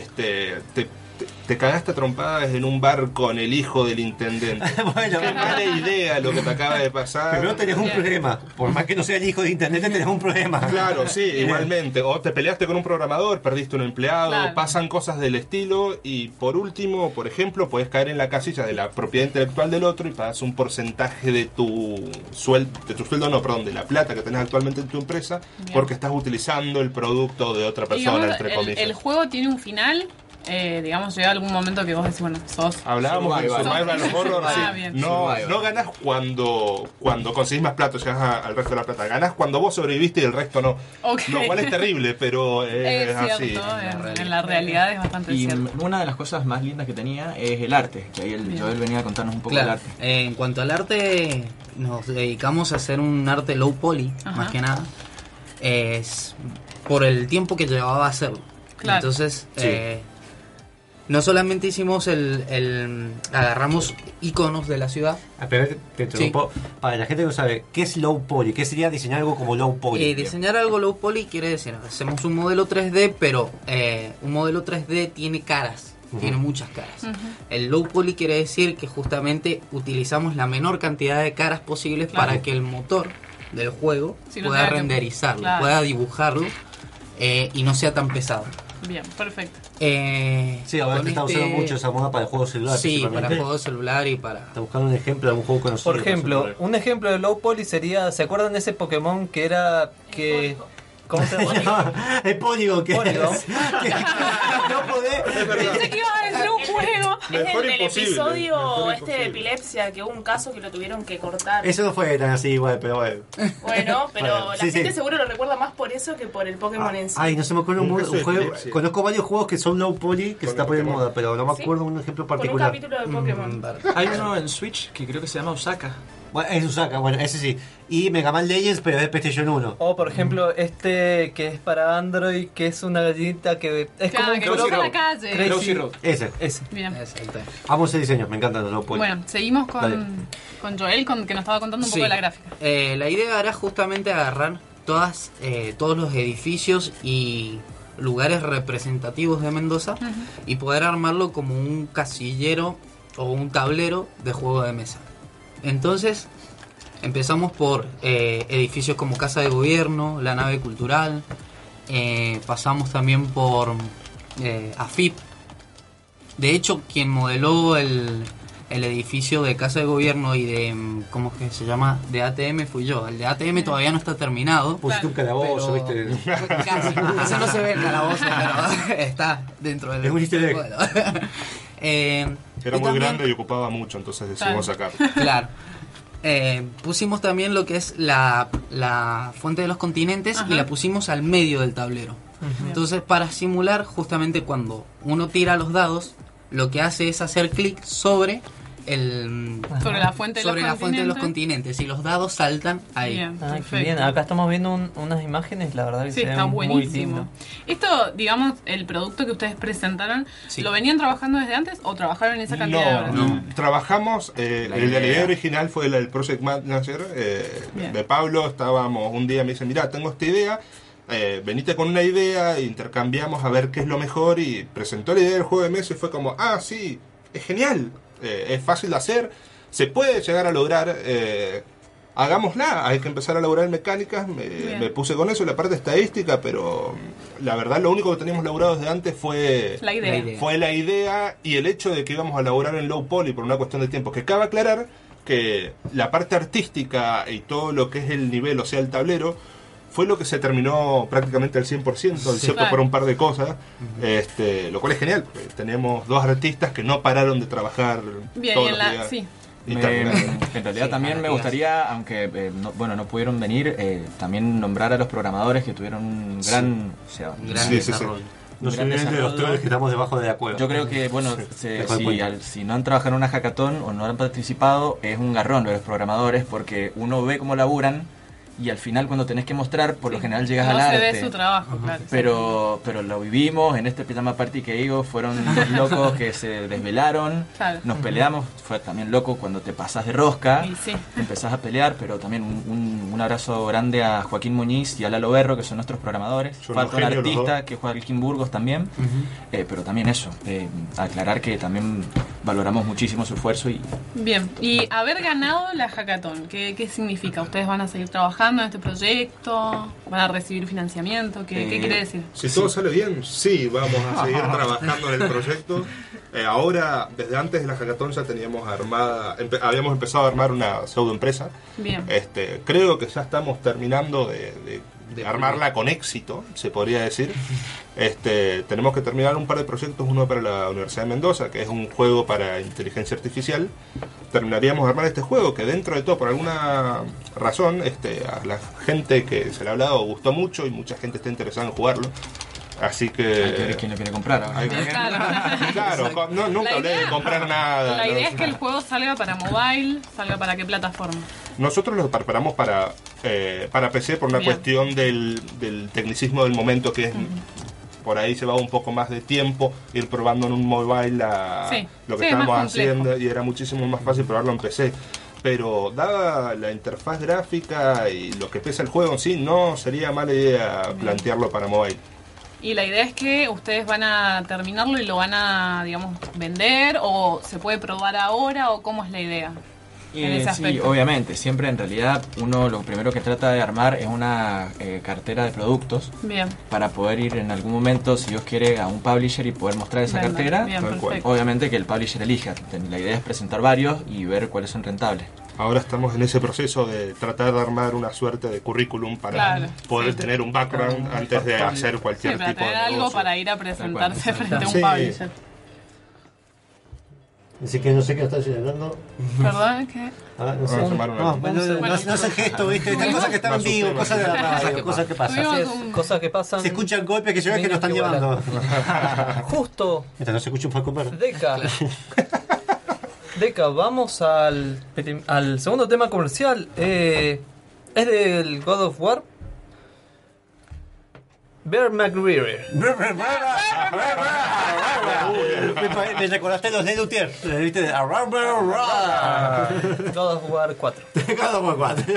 te cagaste a trompadas en un bar con el hijo del intendente. Bueno, qué mala idea lo que te acaba de pasar. Pero no tenés un problema. Por más que no sea el hijo de intendente, tenés un problema. Claro, sí, igualmente. O te peleaste con un programador, perdiste un empleado, pasan cosas del estilo. Y por último, por ejemplo, podés caer en la casilla de la propiedad intelectual del otro y pagas un porcentaje de tu sueldo, de la plata que tenés actualmente en tu empresa, porque estás utilizando el producto de otra persona, Digamos, entre comillas. el juego tiene un final. Digamos, llega algún momento que vos decís, bueno, sos... Hablábamos de Survival Horror, sí. No ganás cuando conseguís más plata, llegas al resto de la plata. Ganás cuando vos sobreviviste y el resto no. Okay. Lo cual es terrible, pero es así. Cierto, en la realidad es bastante y cierto. Una de las cosas más lindas que tenía es el arte, que ahí Joel venía a contarnos un poco del arte. En cuanto al arte, nos dedicamos a hacer un arte low poly, más que nada. Es por el tiempo que llevaba a hacerlo. Claro. Entonces, no solamente hicimos agarramos iconos de la ciudad. Pero te interrumpo. Sí. Para la gente que no sabe, ¿qué es low poly? ¿Qué sería diseñar algo como low poly? Diseñar algo low poly quiere decir, hacemos un modelo 3D, pero un modelo 3D tiene caras. Tiene muchas caras. El low poly quiere decir que justamente utilizamos la menor cantidad de caras posibles para que el motor del juego pueda renderizarlo, pueda dibujarlo y no sea tan pesado. Bien, perfecto. Sí, ahora te está usando mucho esa moda para el juego celular. Sí, para el juego celular y para... Está buscando un ejemplo de algún juego conocido. Por ejemplo, un ejemplo de low poly sería, ¿se acuerdan de ese Pokémon que era que... ¿Cómo se llama? El Polygon que Polygon. es. No podés. Pensé que iba a decir un juego. Es el del episodio de epilepsia, que hubo un caso que lo tuvieron que cortar. Eso no fue tan así igual, pero bueno. Bueno, pero Bueno, la sí, gente sí. seguro lo recuerda más por eso que por el Pokémon en sí. Ay, no se me acuerda un caso de juego. epilepsia. Conozco varios juegos que son low poly que se está poniendo de moda, pero no me ¿Sí? acuerdo un ejemplo Con un particular. capítulo de Pokémon. Hay uno en Switch que creo que se llama Osaka. Bueno, es Osaka, bueno, ese sí. Y Mega Man Legends, pero es de PlayStation 1. O por ejemplo, que es para Android, que es una gallinita que es Claro, como un que Crazy cruza la Road. calle. Crazy Road. Ese. Bien. Exacto. Amo ese diseño, me encantan los low poly. Bueno, seguimos Dale. con Joel, que nos estaba contando un poco Sí. de la gráfica. La idea era justamente agarrar todos los edificios y lugares representativos de Mendoza y poder armarlo como un casillero o un tablero de juego de mesa. Entonces empezamos por edificios como Casa de Gobierno, la nave cultural, pasamos también por AFIP. De hecho, quien modeló el edificio de Casa de Gobierno y de, ¿cómo es que se llama? De ATM fui yo. El de ATM todavía no está terminado. Pusiste un calabozo, pero- ¿viste? Casi. Eso no se ve en el calabozo, pero está dentro del... Es un easter egg. Bueno. Era y muy también- grande y ocupaba mucho, entonces decidimos sacar. Claro. Pusimos también lo que es la fuente de los continentes y la pusimos al medio del tablero. Entonces, para simular justamente cuando uno tira los dados, lo que hace es hacer clic sobre Sobre la fuente de los continentes y los dados saltan ahí. Bien, Ah, qué perfecto. bien. Acá estamos viendo unas imágenes, la verdad que Sí, se está ven muy buenísimo. lindo. Esto, digamos, el producto que ustedes presentaron, Sí. ¿lo venían trabajando desde antes o trabajaron en esa cantidad de horas? No, trabajamos, el de la idea idea. original fue el Project Manager Bien. de Pablo. Estábamos un día, me dice, mira, tengo esta idea, venite con una idea, intercambiamos a ver qué es lo mejor, y presentó la idea del juego de mesa y fue como, ah, sí, es genial, es fácil de hacer, se puede llegar a lograr, hagámosla, hay que empezar a elaborar mecánicas. Me puse con eso, la parte estadística, pero la verdad lo único que teníamos elaborado desde antes fue La idea. fue la idea y el hecho de que íbamos a elaborar en low poly por una cuestión de tiempo. Que cabe aclarar que la parte artística y todo lo que es el nivel, o sea, el tablero, fue lo que se terminó prácticamente al 100%, excepto Claro. por un par de cosas, lo cual es genial. Porque tenemos dos artistas que no pararon de trabajar Bien, todos y en los la, días. sí. Y En terminaron. realidad Sí, también me digas. gustaría, aunque no pudieron venir, también nombrar a los programadores que tuvieron un gran... o sea, Un gran Sí, sí, sí. desarrollo. No se gran olviden de los desarrollo. troles que estamos debajo de la cueva. Yo creo que, bueno, Dejo el cuento. si no han trabajado en una hackathon o no han participado, es un garrón de los programadores, porque uno ve cómo laburan y al final cuando tenés que mostrar, por lo general llegas No al se arte. ve su trabajo, claro. Pero lo vivimos en este pijama party que digo, fueron dos locos que se desvelaron, Claro. nos peleamos, fue también loco cuando te pasas de rosca, Y sí. empezás a pelear, pero también un abrazo grande a Joaquín Muñiz y a Lalo Berro, que son nuestros programadores, Son falta un unos genios los artista dos. que juega Joaquín Burgos también, pero también eso, aclarar que también valoramos muchísimo su esfuerzo y Bien, y haber ganado la hackathon, ¿qué significa? ¿Ustedes van a seguir trabajando en este proyecto? ¿Van a recibir financiamiento? ¿Qué quiere decir? Si todo sale bien, sí, vamos a seguir trabajando en el proyecto. Ahora, desde antes de la hackathon ya teníamos armada, habíamos empezado a armar una pseudoempresa. Bien. Creo que ya estamos terminando de armarla con éxito, se podría decir. Tenemos que terminar un par de proyectos, uno para la Universidad de Mendoza, que es un juego para inteligencia artificial. Terminaríamos de armar este juego, que dentro de todo, por alguna razón, a la gente que se le ha hablado gustó mucho y mucha gente está interesada en jugarlo. Así hay que ver que... quién lo quiere comprar. ahora. hay que- Claro. Claro, nunca La hablé de idea- comprar nada. La ¿no? idea es que el juego salga para mobile, salga para qué plataforma. Nosotros lo preparamos para PC por una Bien. cuestión del tecnicismo del momento, que es por ahí se va un poco más de tiempo ir probando en un mobile Sí. lo que Sí, es más estábamos complejo. haciendo, y era muchísimo más fácil probarlo en PC. Pero dada la interfaz gráfica y lo que pesa el juego en sí, no sería mala idea plantearlo para mobile. Y la idea es que ustedes van a terminarlo y lo van a, digamos, vender, o se puede probar ahora, o cómo es la idea. en ese Sí, aspecto. obviamente. Siempre en realidad uno lo primero que trata de armar es una cartera de productos. Bien. Para poder ir en algún momento, si Dios quiere, a un publisher y poder mostrar esa Venda. cartera. Bien, perfecto. Obviamente que el publisher elija. La idea es presentar varios y ver cuáles son rentables. Ahora estamos en ese proceso de tratar de armar una suerte de currículum para poder tener un background antes de hacer cualquier Sí, para tipo de tener algo negocio. para ir a presentarse frente a un Sí. publisher. Así que no sé qué estás señalando. Perdón, ¿qué? No sé. No hace gesto, ¿viste? Estas cosas que están en vivo, cosas de la radio, cosas que pasan. Tuvimos un- Cosas que pasan. Se escuchan golpes que se ve que nos están llevando. Justo. No se escucha un Falcon Verde. Deca, vamos al segundo tema comercial. Es del God of War. Bear McGreary. Me recordaste los de Luthier. ¿Viste? God of War 4. God of War 4.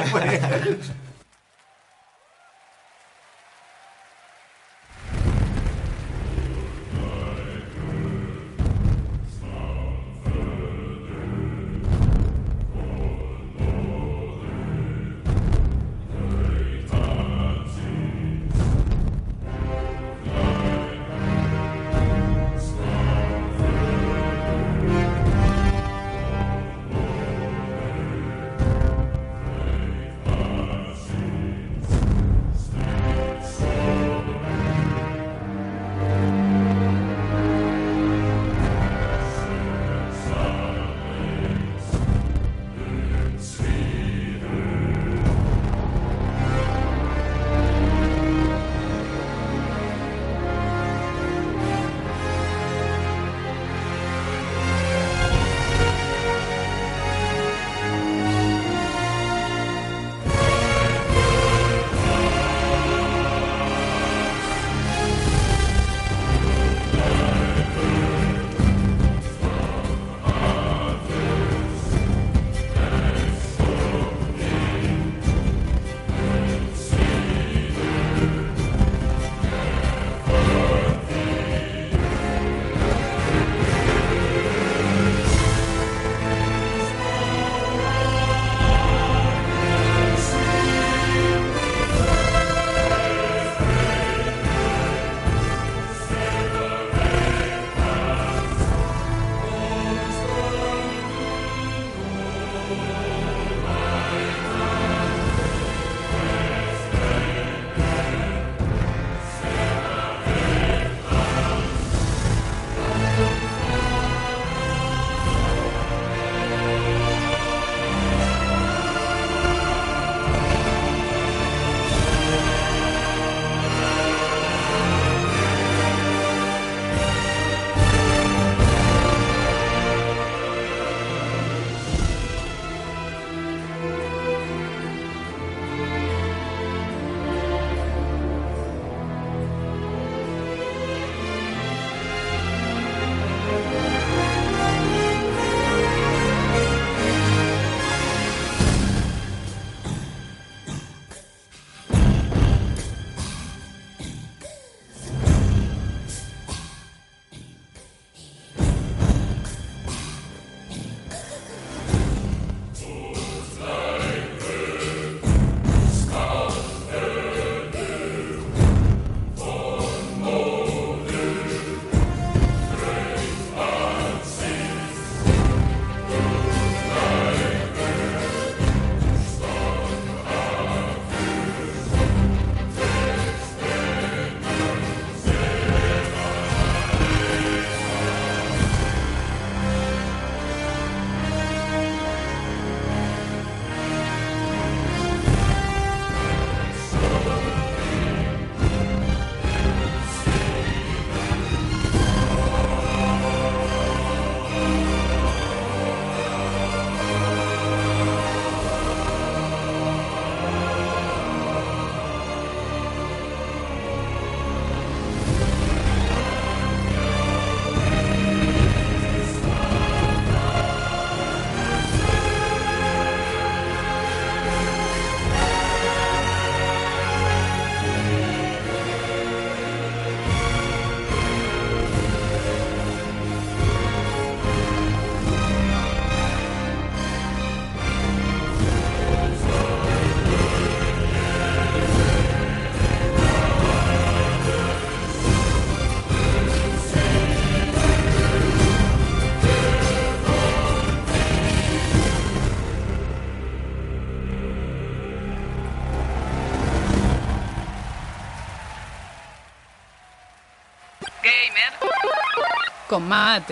con mate.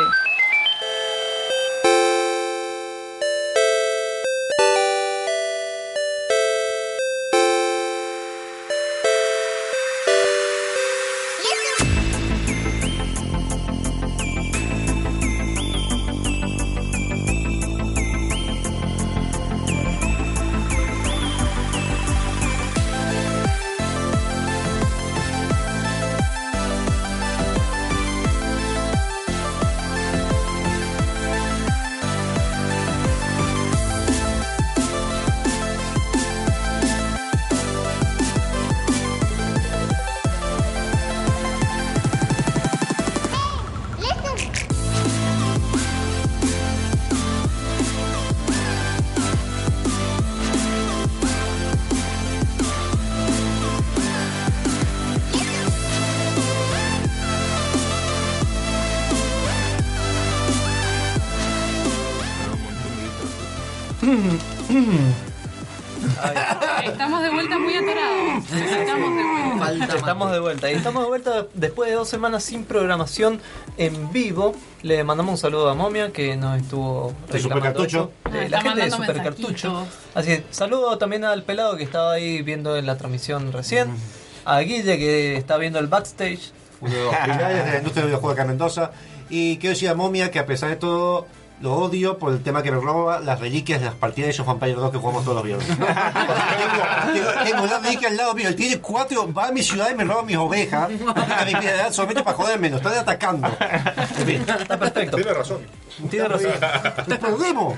Estamos de vuelta muy atorados. Estamos de vuelta. Y estamos de vuelta después de 2 semanas sin programación en vivo. Le mandamos un saludo a Momia, que nos estuvo reclamando esto. La gente de Super Cartucho. Así es. Saludo también al pelado que estaba ahí viendo en la transmisión recién. A Guille, que está viendo el backstage. Uno de los pilares de la industria del videojuego acá en Mendoza. Y quiero decir a Momia que a pesar de todo lo odio por el tema que me roba las reliquias de las partidas de Age of Empires 2 que jugamos todos los viernes. tengo la reliquia al lado mío. Él tiene 4, va a mi ciudad y me roba mis ovejas. Solamente para joderme, nos están atacando. En fin, está perfecto. Tiene razón. Tiene razón. ¡Te perdemos!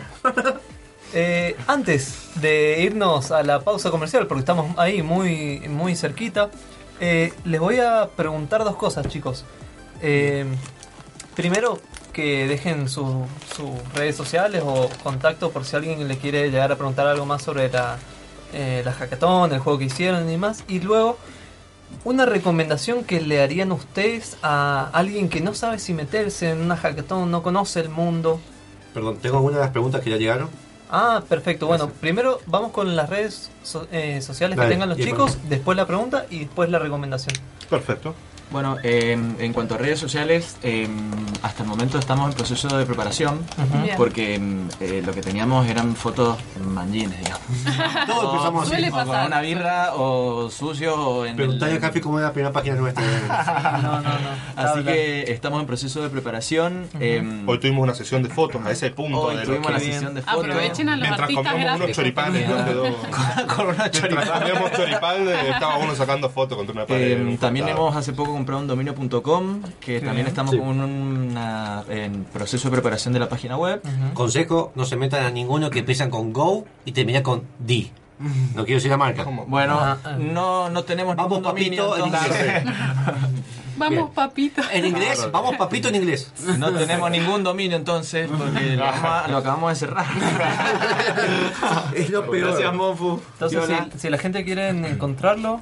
Antes de irnos a la pausa comercial, porque estamos ahí muy cerquita, les voy a preguntar 2 cosas, chicos. Primero, que dejen sus redes sociales o contacto por si alguien le quiere llegar a preguntar algo más sobre la hackathon, el juego que hicieron y demás. Y luego, una recomendación que le harían ustedes a alguien que no sabe si meterse en una hackathon, no conoce el mundo. Perdón, tengo algunas de las preguntas que ya llegaron. Ah, perfecto. Bueno, primero vamos con las redes sociales que tengan los chicos, después la pregunta y después la recomendación. Perfecto. Bueno, en cuanto a redes sociales, hasta el momento estamos en proceso de preparación, porque lo que teníamos eran fotos manjines, digamos. Todos empezamos así. Suele O con pasar. una birra, o sucio, o en Preguntarle a Cafi cómo era la primera página nuestra. No. Así que estamos en proceso de preparación. Hoy tuvimos una sesión de fotos a ese punto. Hoy de lo tuvimos que- la sesión de fotos. Aprovechen a los Mientras artistas comíamos unos gráficos. choripanes, ¿no? Quedó- Con una Mientras choripán. comíamos choripán, estaba uno sacando fotos contra una pared. en un También costado. hemos hace poco comprado un dominio.com, que también estamos Sí. con en proceso de preparación de la página web. Consejo, no se metan a ninguno que empiezan con Go y termina con D. No quiero decir la marca. Bueno, no tenemos Vamos, ningún dominio, papito, en entonces Vamos, Bien. papito. En inglés, vamos papito en inglés. no tenemos ningún dominio entonces, porque lo acabamos de cerrar. Es lo peor. Gracias, Monfu. Entonces, si la gente quiere encontrarlo,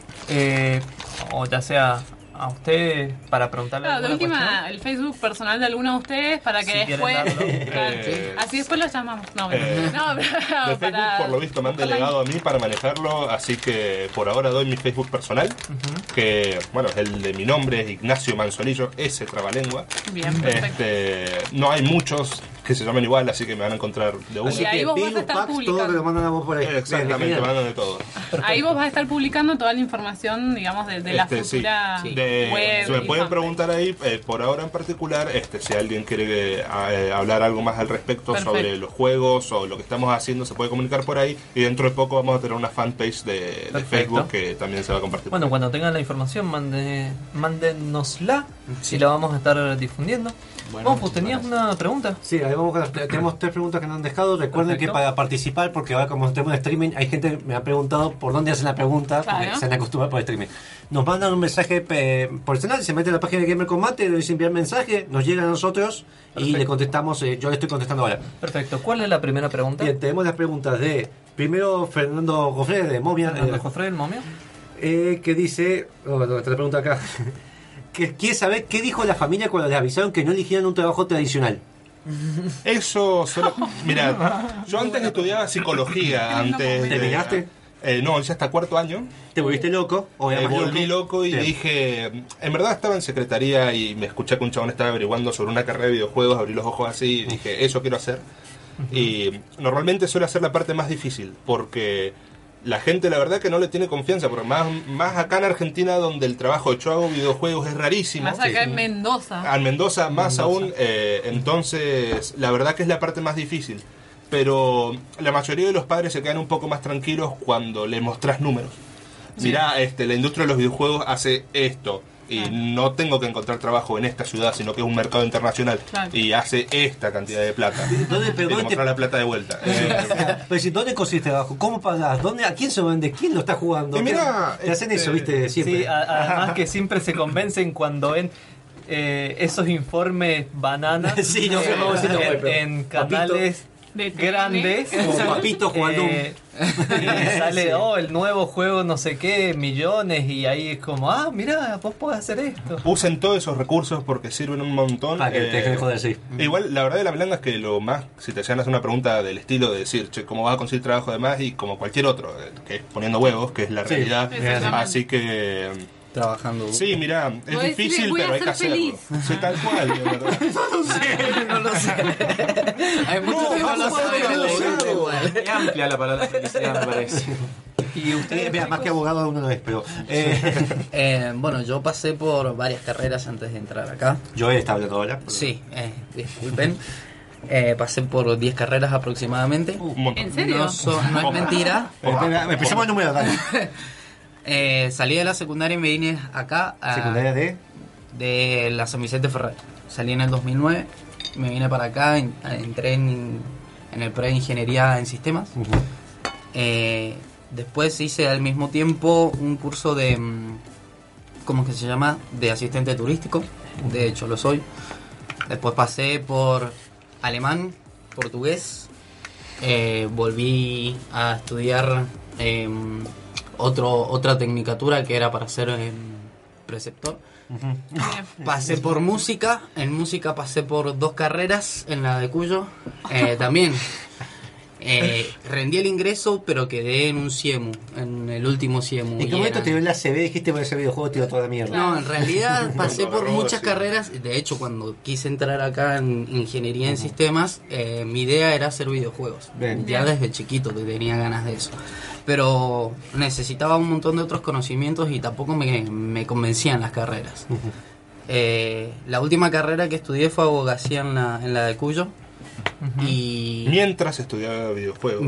o ya sea a usted para preguntarle Claro, de alguna última, cuestión. el Facebook personal de alguno de ustedes para que Si quieren después. darlo. Claro, así después lo llamamos. No, De pero Facebook, por lo visto, me han delegado a mí para manejarlo, así que por ahora doy mi Facebook personal, que, bueno, es el de mi nombre, es Ignacio Manzolillo, ese trabalengua. Bien, perfecto. No hay muchos que se llaman igual, así que me van a encontrar de uno. Y ahí vos vas a estar Pax, todo publicando. lo mandan a vos por ahí. Exactamente, Bien, me mandan de todo. Ahí vos vas a estar publicando toda la información, digamos, de la Sí. futura De- web. se me y pueden fanpage. preguntar ahí, por ahora en particular, si alguien quiere hablar algo más al respecto Perfecto. sobre los juegos o lo que estamos haciendo, se puede comunicar por ahí. Y dentro de poco vamos a tener una fanpage de Perfecto. Facebook que también se va a compartir. Bueno, cuando tengan la información, mándennosla y la vamos a estar difundiendo. Bueno, Monfu, ¿tenías una pregunta? Sí, ahí vamos con tenemos 3 preguntas que nos han dejado. Recuerden Perfecto. que para participar, porque ahora como tenemos en streaming, hay gente que me ha preguntado por dónde hacen la pregunta, porque Claro. se han acostumbrado por streaming. Nos mandan un mensaje personal, se meten en la página de Gamer Combate, le dicen enviar mensaje, nos llega a nosotros y Perfecto. le contestamos, yo le estoy contestando ahora. Perfecto. ¿Cuál es la primera pregunta? Bien, tenemos las preguntas de, primero Fernando Gofre de Movia, Fernando Jofre, el momio. que dice, te la pregunta acá, que quiere saber qué dijo la familia cuando les avisaron que no eligieran un trabajo tradicional. Eso solo. Mira, yo antes estudiaba psicología. Antes de- ¿Terminaste? No, ya hasta cuarto año. ¿Te volviste loco? Volví loco y dije... En verdad estaba en secretaría y me escuché que un chabón estaba averiguando sobre una carrera de videojuegos, abrí los ojos así y dije, eso quiero hacer. Y normalmente suele hacer la parte más difícil, porque la gente la verdad que no le tiene confianza, porque más acá en Argentina, donde el trabajo de yo hago videojuegos es rarísimo. Más acá en Mendoza. En Mendoza más aún, entonces la verdad que es la parte más difícil. Pero la mayoría de los padres se quedan un poco más tranquilos cuando le mostrás números. Mirá, la industria de los videojuegos hace esto. Y no tengo que encontrar trabajo en esta ciudad, sino que es un mercado internacional. Y hace esta cantidad de plata. Pero y mostrar la plata de vuelta. Pero si, ¿dónde consiste trabajo? ¿Cómo pagás? ¿A quién se vende? ¿Quién lo está jugando? Mira, te hacen eso, viste, siempre. Sí, además que siempre se convencen cuando ven esos informes bananas sí, no, en canales grandes, como Papito jugando y sale el nuevo juego no sé qué, millones, y ahí es como, mirá, vos podés hacer esto. Usen todos esos recursos porque sirven un montón. Para que te dejen de joder, sí. Igual, la verdad de la blanga es que lo más, si te llegan a hacer una pregunta del estilo de decir, che, ¿cómo vas a conseguir trabajo de más? Y como cualquier otro, que es poniendo huevos, que es la realidad. Así que... trabajando. Sí, mirá, es difícil, pero hay que hacerlo. Sí, tal cual, de verdad. No lo sé. Hay muchos que no lo saben. Es amplia la palabra felicidad, me parece. Y usted, mira, más que abogado uno no es, pero... bueno, yo pasé por varias carreras antes de entrar acá. Yo he estado hablando ahora. Sí, disculpen. Pasé por 10 carreras aproximadamente. ¿En serio? No es mentira. Empecemos el número, dale. Salí de la secundaria y me vine acá. ¿Secundaria de la San Vicente Ferrer. Salí en el 2009, me vine para acá, entré en el pre de Ingeniería en Sistemas. Después hice al mismo tiempo un curso de, ¿cómo es que se llama? De asistente turístico, de hecho lo soy. Después pasé por alemán, portugués, volví a estudiar otra tecnicatura que era para ser preceptor. Pasé por música, en música pasé por 2 carreras en la de Cuyo, también rendí el ingreso pero quedé en un CIEMU, en el último CIEMU. ¿En qué momento te dio la CB? Dijiste por ese videojuego te dio toda la mierda. No, en realidad pasé por muchas carreras. De hecho, cuando quise entrar acá en Ingeniería en Sistemas, mi idea era hacer videojuegos. Ya desde chiquito tenía ganas de eso, pero necesitaba un montón de otros conocimientos y tampoco me convencían las carreras. La última carrera que estudié fue abogacía en la de Cuyo. Y mientras estudiaba videojuegos.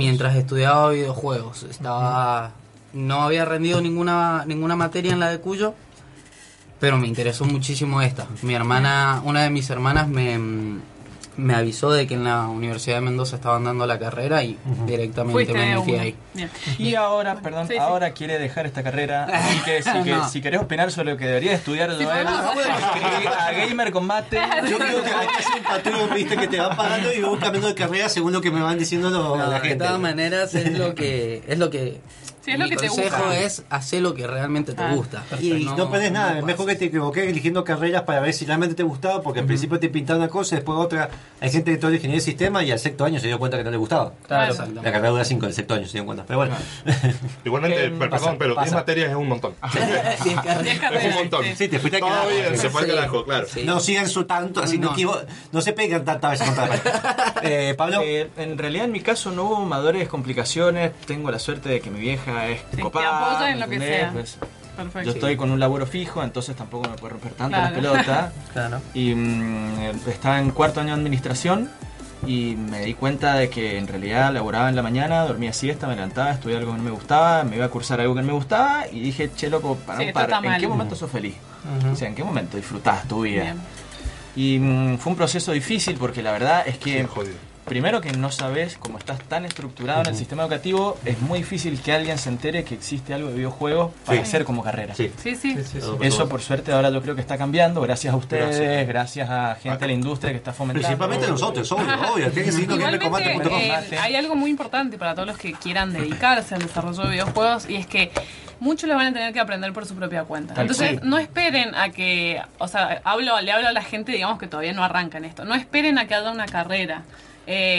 No había rendido ninguna materia en la de Cuyo, pero me interesó muchísimo esta. Una de mis hermanas me avisó de que en la Universidad de Mendoza estaban dando la carrera y directamente me metí ahí. Bien. Y ahora, ahora quiere dejar esta carrera, así que si querés opinar sobre lo que debería estudiar Joel, a Gamer Combate. Yo creo que hay que hacer un patrón, viste, que te van pagando y voy cambiando de carrera según lo que me van diciendo la gente. De todas maneras es lo que Sí, es lo mi que te consejo gusta. es hacer lo que realmente te gusta. Y no perdés nada, es mejor que te equivoques eligiendo carreras para ver si realmente te gustaba, porque al principio te pintaba una cosa, después otra. Hay gente que todo ingeniería de sistema y al sexto año se dio cuenta que no le gustaba. Claro, La carrera dura 5, el sexto año se dio cuenta. Pero bueno. Igualmente, perdón, pero 10 materias es un montón. Es un montón. Sí, te fuiste a Todo carajo. bien, se fue al carajo, claro. Sí. No sigan su tanto, así no se pegan tantas veces contra la pared. Pablo. En realidad en mi caso no hubo mayores complicaciones. Tengo la suerte de que mi vieja es Sí, copada. te apoya en lo que ¿entendés? sea. Pues, Perfecto. yo estoy con un laburo fijo, entonces tampoco me puedo romper tanto Claro. la pelota. Claro. Y estaba en cuarto año de administración y me di cuenta de que en realidad laboraba en la mañana, dormía siesta, me levantaba, estudiaba algo que no me gustaba, me iba a cursar algo que no me gustaba y dije, che loco, para Sí, un esto par, está ¿en mal. qué momento sos feliz? O sea, ¿en qué momento disfrutás tu vida? Bien. Y fue un proceso difícil porque la verdad es que Jodido. primero que no sabes cómo estás tan estructurado en el sistema educativo, es muy difícil que alguien se entere que existe algo de videojuegos para hacer como carrera. Sí. Sí. Eso por suerte ahora yo creo que está cambiando, gracias a ustedes, gracias a gente de la industria que está fomentando. Principalmente nosotros, obvio. Tiene que seguir Igualmente, hay algo muy importante para todos los que quieran dedicarse al desarrollo de videojuegos y es que muchos lo van a tener que aprender por su propia cuenta. Entonces, no esperen a que, o sea, le hablo a la gente, digamos, que todavía no arranca en esto. No esperen a que haya una carrera.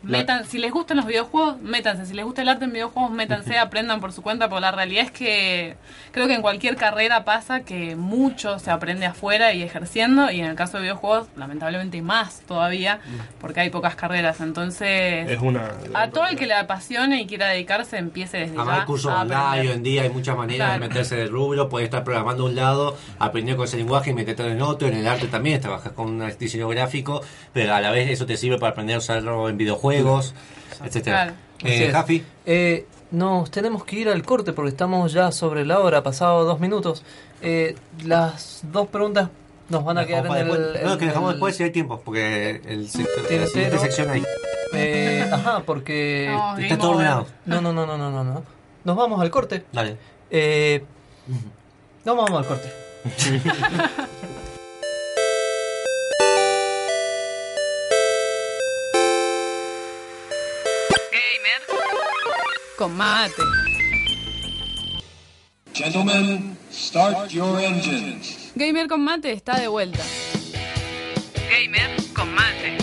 Si les gustan los videojuegos, métanse. Si les gusta el arte en videojuegos, métanse, aprendan por su cuenta, porque la realidad es que creo que en cualquier carrera pasa que mucho se aprende afuera y ejerciendo, y en el caso de videojuegos, lamentablemente más todavía, porque hay pocas carreras. Entonces, a todo el que le apasione y quiera dedicarse, empiece desde Además, ya. el curso online, hoy en día hay muchas maneras de meterse del rubro. Puedes estar programando a un lado, aprendiendo con ese lenguaje y meterte en otro. En el arte también trabajas con un diseño gráfico, pero a la vez eso te sirve para aprender a usarlo en videojuegos, etcétera. Jafi. Nos tenemos que ir al corte porque estamos ya sobre la hora, pasado 2 minutos. Las 2 preguntas nos van a quedar en el... No, que dejamos después si hay tiempo, porque la siguiente sección ahí. Ajá, porque... Está todo ordenado. No. Nos vamos al corte. Dale. Nos vamos al corte. Con mate. Gentlemen, start your engines. Gamer con mate está de vuelta. Gamer con mate.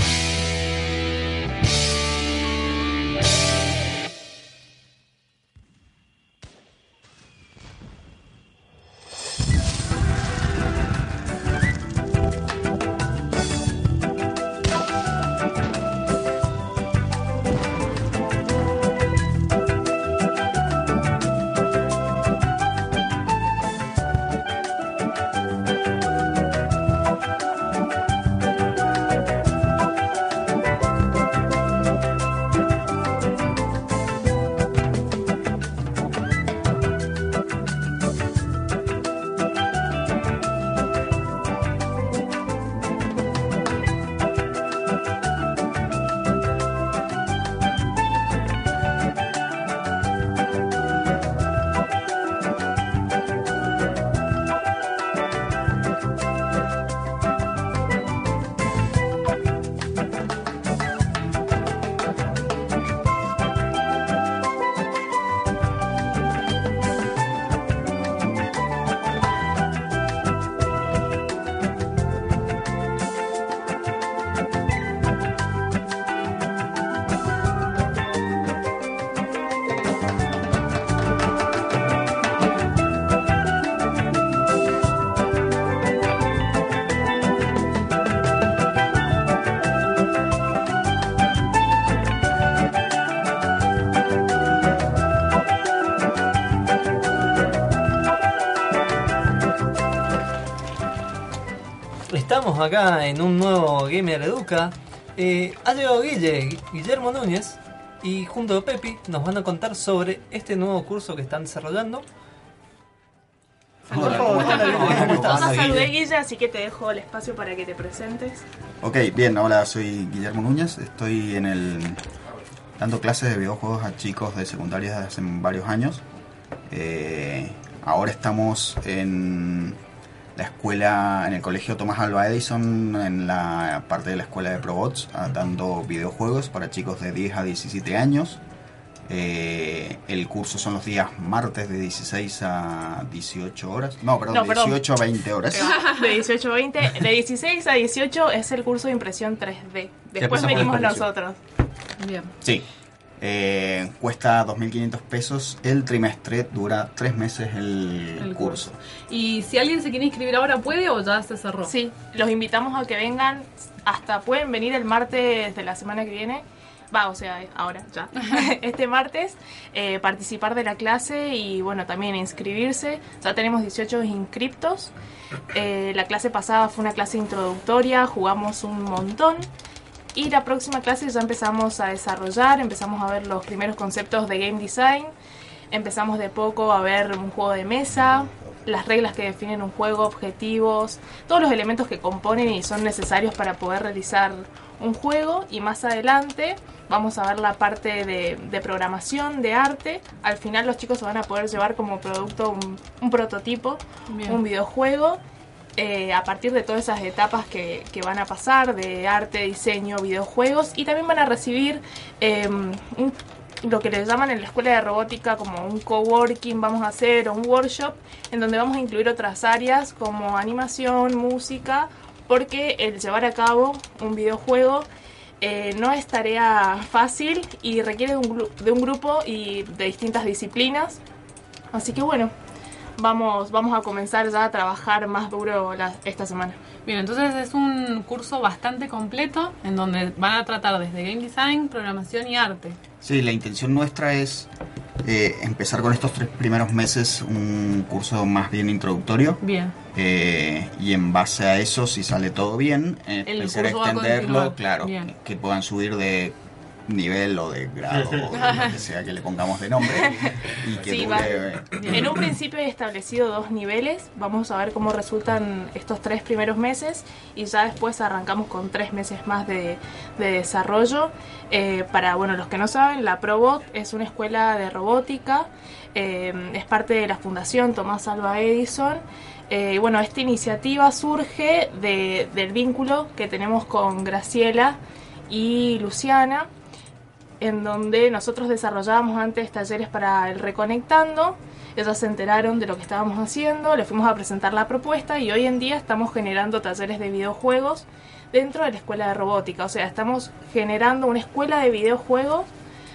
Estamos acá en un nuevo Gamer Educa. Ha llegado Guillermo Núñez, y junto a Pepi nos van a contar sobre este nuevo curso que están desarrollando. Hola, ¿cómo estás? No saludé, Guille, así que te dejo el espacio para que te presentes. Ok, bien, hola, soy Guillermo Núñez, estoy dando clases de videojuegos a chicos de secundaria desde hace varios años. Ahora estamos en la escuela, en el colegio Tomás Alva Edison, en la parte de la escuela de Probots, dando videojuegos para chicos de 10 a 17 años. El curso son los días martes de 16 a 18 horas. No, perdón, de 18 a 20 horas. De 18 a 20. De 16 a 18 es el curso de impresión 3D. Después venimos nosotros. Bien. Sí. Cuesta 2.500 pesos el trimestre, dura 3 meses el curso. ¿Y si alguien se quiere inscribir ahora puede o ya se cerró? Sí, los invitamos a que vengan, pueden venir el martes de la semana que viene, o sea, ahora ya, este martes, participar de la clase y bueno, también inscribirse. Ya tenemos 18 inscriptos. La clase pasada fue una clase introductoria, jugamos un montón. Y la próxima clase ya empezamos a desarrollar, empezamos a ver los primeros conceptos de game design, empezamos de poco a ver un juego de mesa, las reglas que definen un juego, objetivos, todos los elementos que componen y son necesarios para poder realizar un juego. Y más adelante vamos a ver la parte de programación, de arte. Al final los chicos se van a poder llevar como producto un prototipo, un videojuego. A partir de todas esas etapas que van a pasar de arte, diseño, videojuegos, y también van a recibir lo que les llaman en la escuela de robótica como un coworking, vamos a hacer, o un workshop en donde vamos a incluir otras áreas como animación, música, porque el llevar a cabo un videojuego No es tarea fácil y requiere de un grupo y de distintas disciplinas. Así que bueno, vamos a comenzar ya a trabajar más duro esta semana. Bien, entonces es un curso bastante completo en donde van a tratar desde game design, programación y arte. Sí, la intención nuestra es empezar con estos 3 primeros meses un curso más bien introductorio. Bien. Y en base a eso, si sale todo bien, empezar a extenderlo, claro, bien, que puedan subir de nivel o de grado o de lo que sea que le pongamos de nombre y que sí, dure... En un principio he establecido 2 niveles. Vamos a ver cómo resultan estos 3 primeros meses y ya después arrancamos con 3 meses más de desarrollo. Para los que no saben, la ProBot es una escuela de robótica, es parte de la Fundación Tomás Alva Edison. Esta iniciativa surge del vínculo que tenemos con Graciela y Luciana, en donde nosotros desarrollábamos antes talleres para el Reconectando. Ellas se enteraron de lo que estábamos haciendo, les fuimos a presentar la propuesta y hoy en día estamos generando talleres de videojuegos dentro de la escuela de robótica. O sea, estamos generando una escuela de videojuegos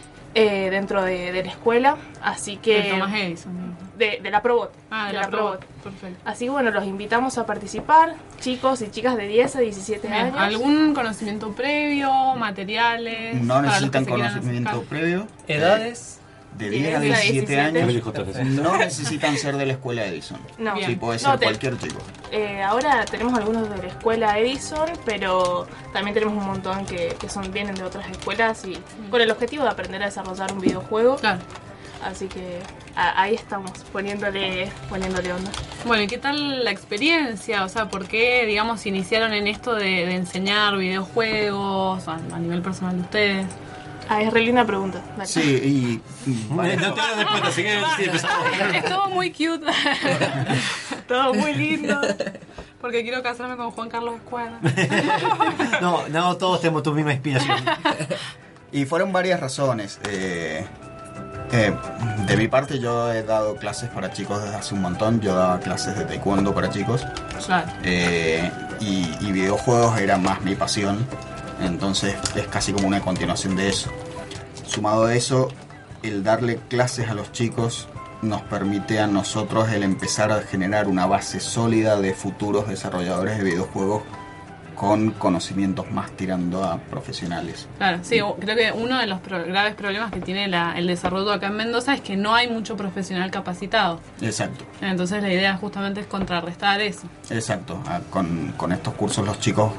dentro de la escuela, así que... De Thomas Edison. De la ProBot. De la ProBot. Perfecto. Así que los invitamos a participar, chicos y chicas de 10 a 17 años. ¿Algún conocimiento previo, materiales? No necesitan conocimiento previo. ¿Edades? De 10 a 17 años no necesitan ser de la escuela Edison. No. Sí, puede ser cualquier chico. Ahora tenemos algunos de la escuela Edison, pero también tenemos un montón que vienen de otras escuelas y con el objetivo de aprender a desarrollar un videojuego. Claro. Así que ahí estamos, poniéndole onda. Bueno, ¿y qué tal la experiencia? O sea, ¿por qué, digamos, iniciaron en esto de enseñar videojuegos a nivel personal de ustedes? Es re linda pregunta. Dale. Sí, no tengo respuesta, así que sí, empezamos. Es todo muy cute. Todo muy lindo. Porque quiero casarme con Juan Carlos Escuadra. No, todos tenemos tu misma inspiración. Y fueron varias razones. De mi parte, yo he dado clases para chicos desde hace un montón. Yo daba clases de taekwondo para chicos. Claro. Y videojuegos era más mi pasión. Entonces es casi como una continuación de eso. Sumado a eso, el darle clases a los chicos nos permite a nosotros el empezar a generar una base sólida de futuros desarrolladores de videojuegos con conocimientos más tirando a profesionales. Claro, sí, creo que uno de los graves problemas que tiene el desarrollo acá en Mendoza es que no hay mucho profesional capacitado. Exacto. Entonces la idea justamente es contrarrestar eso. Exacto. Con estos cursos los chicos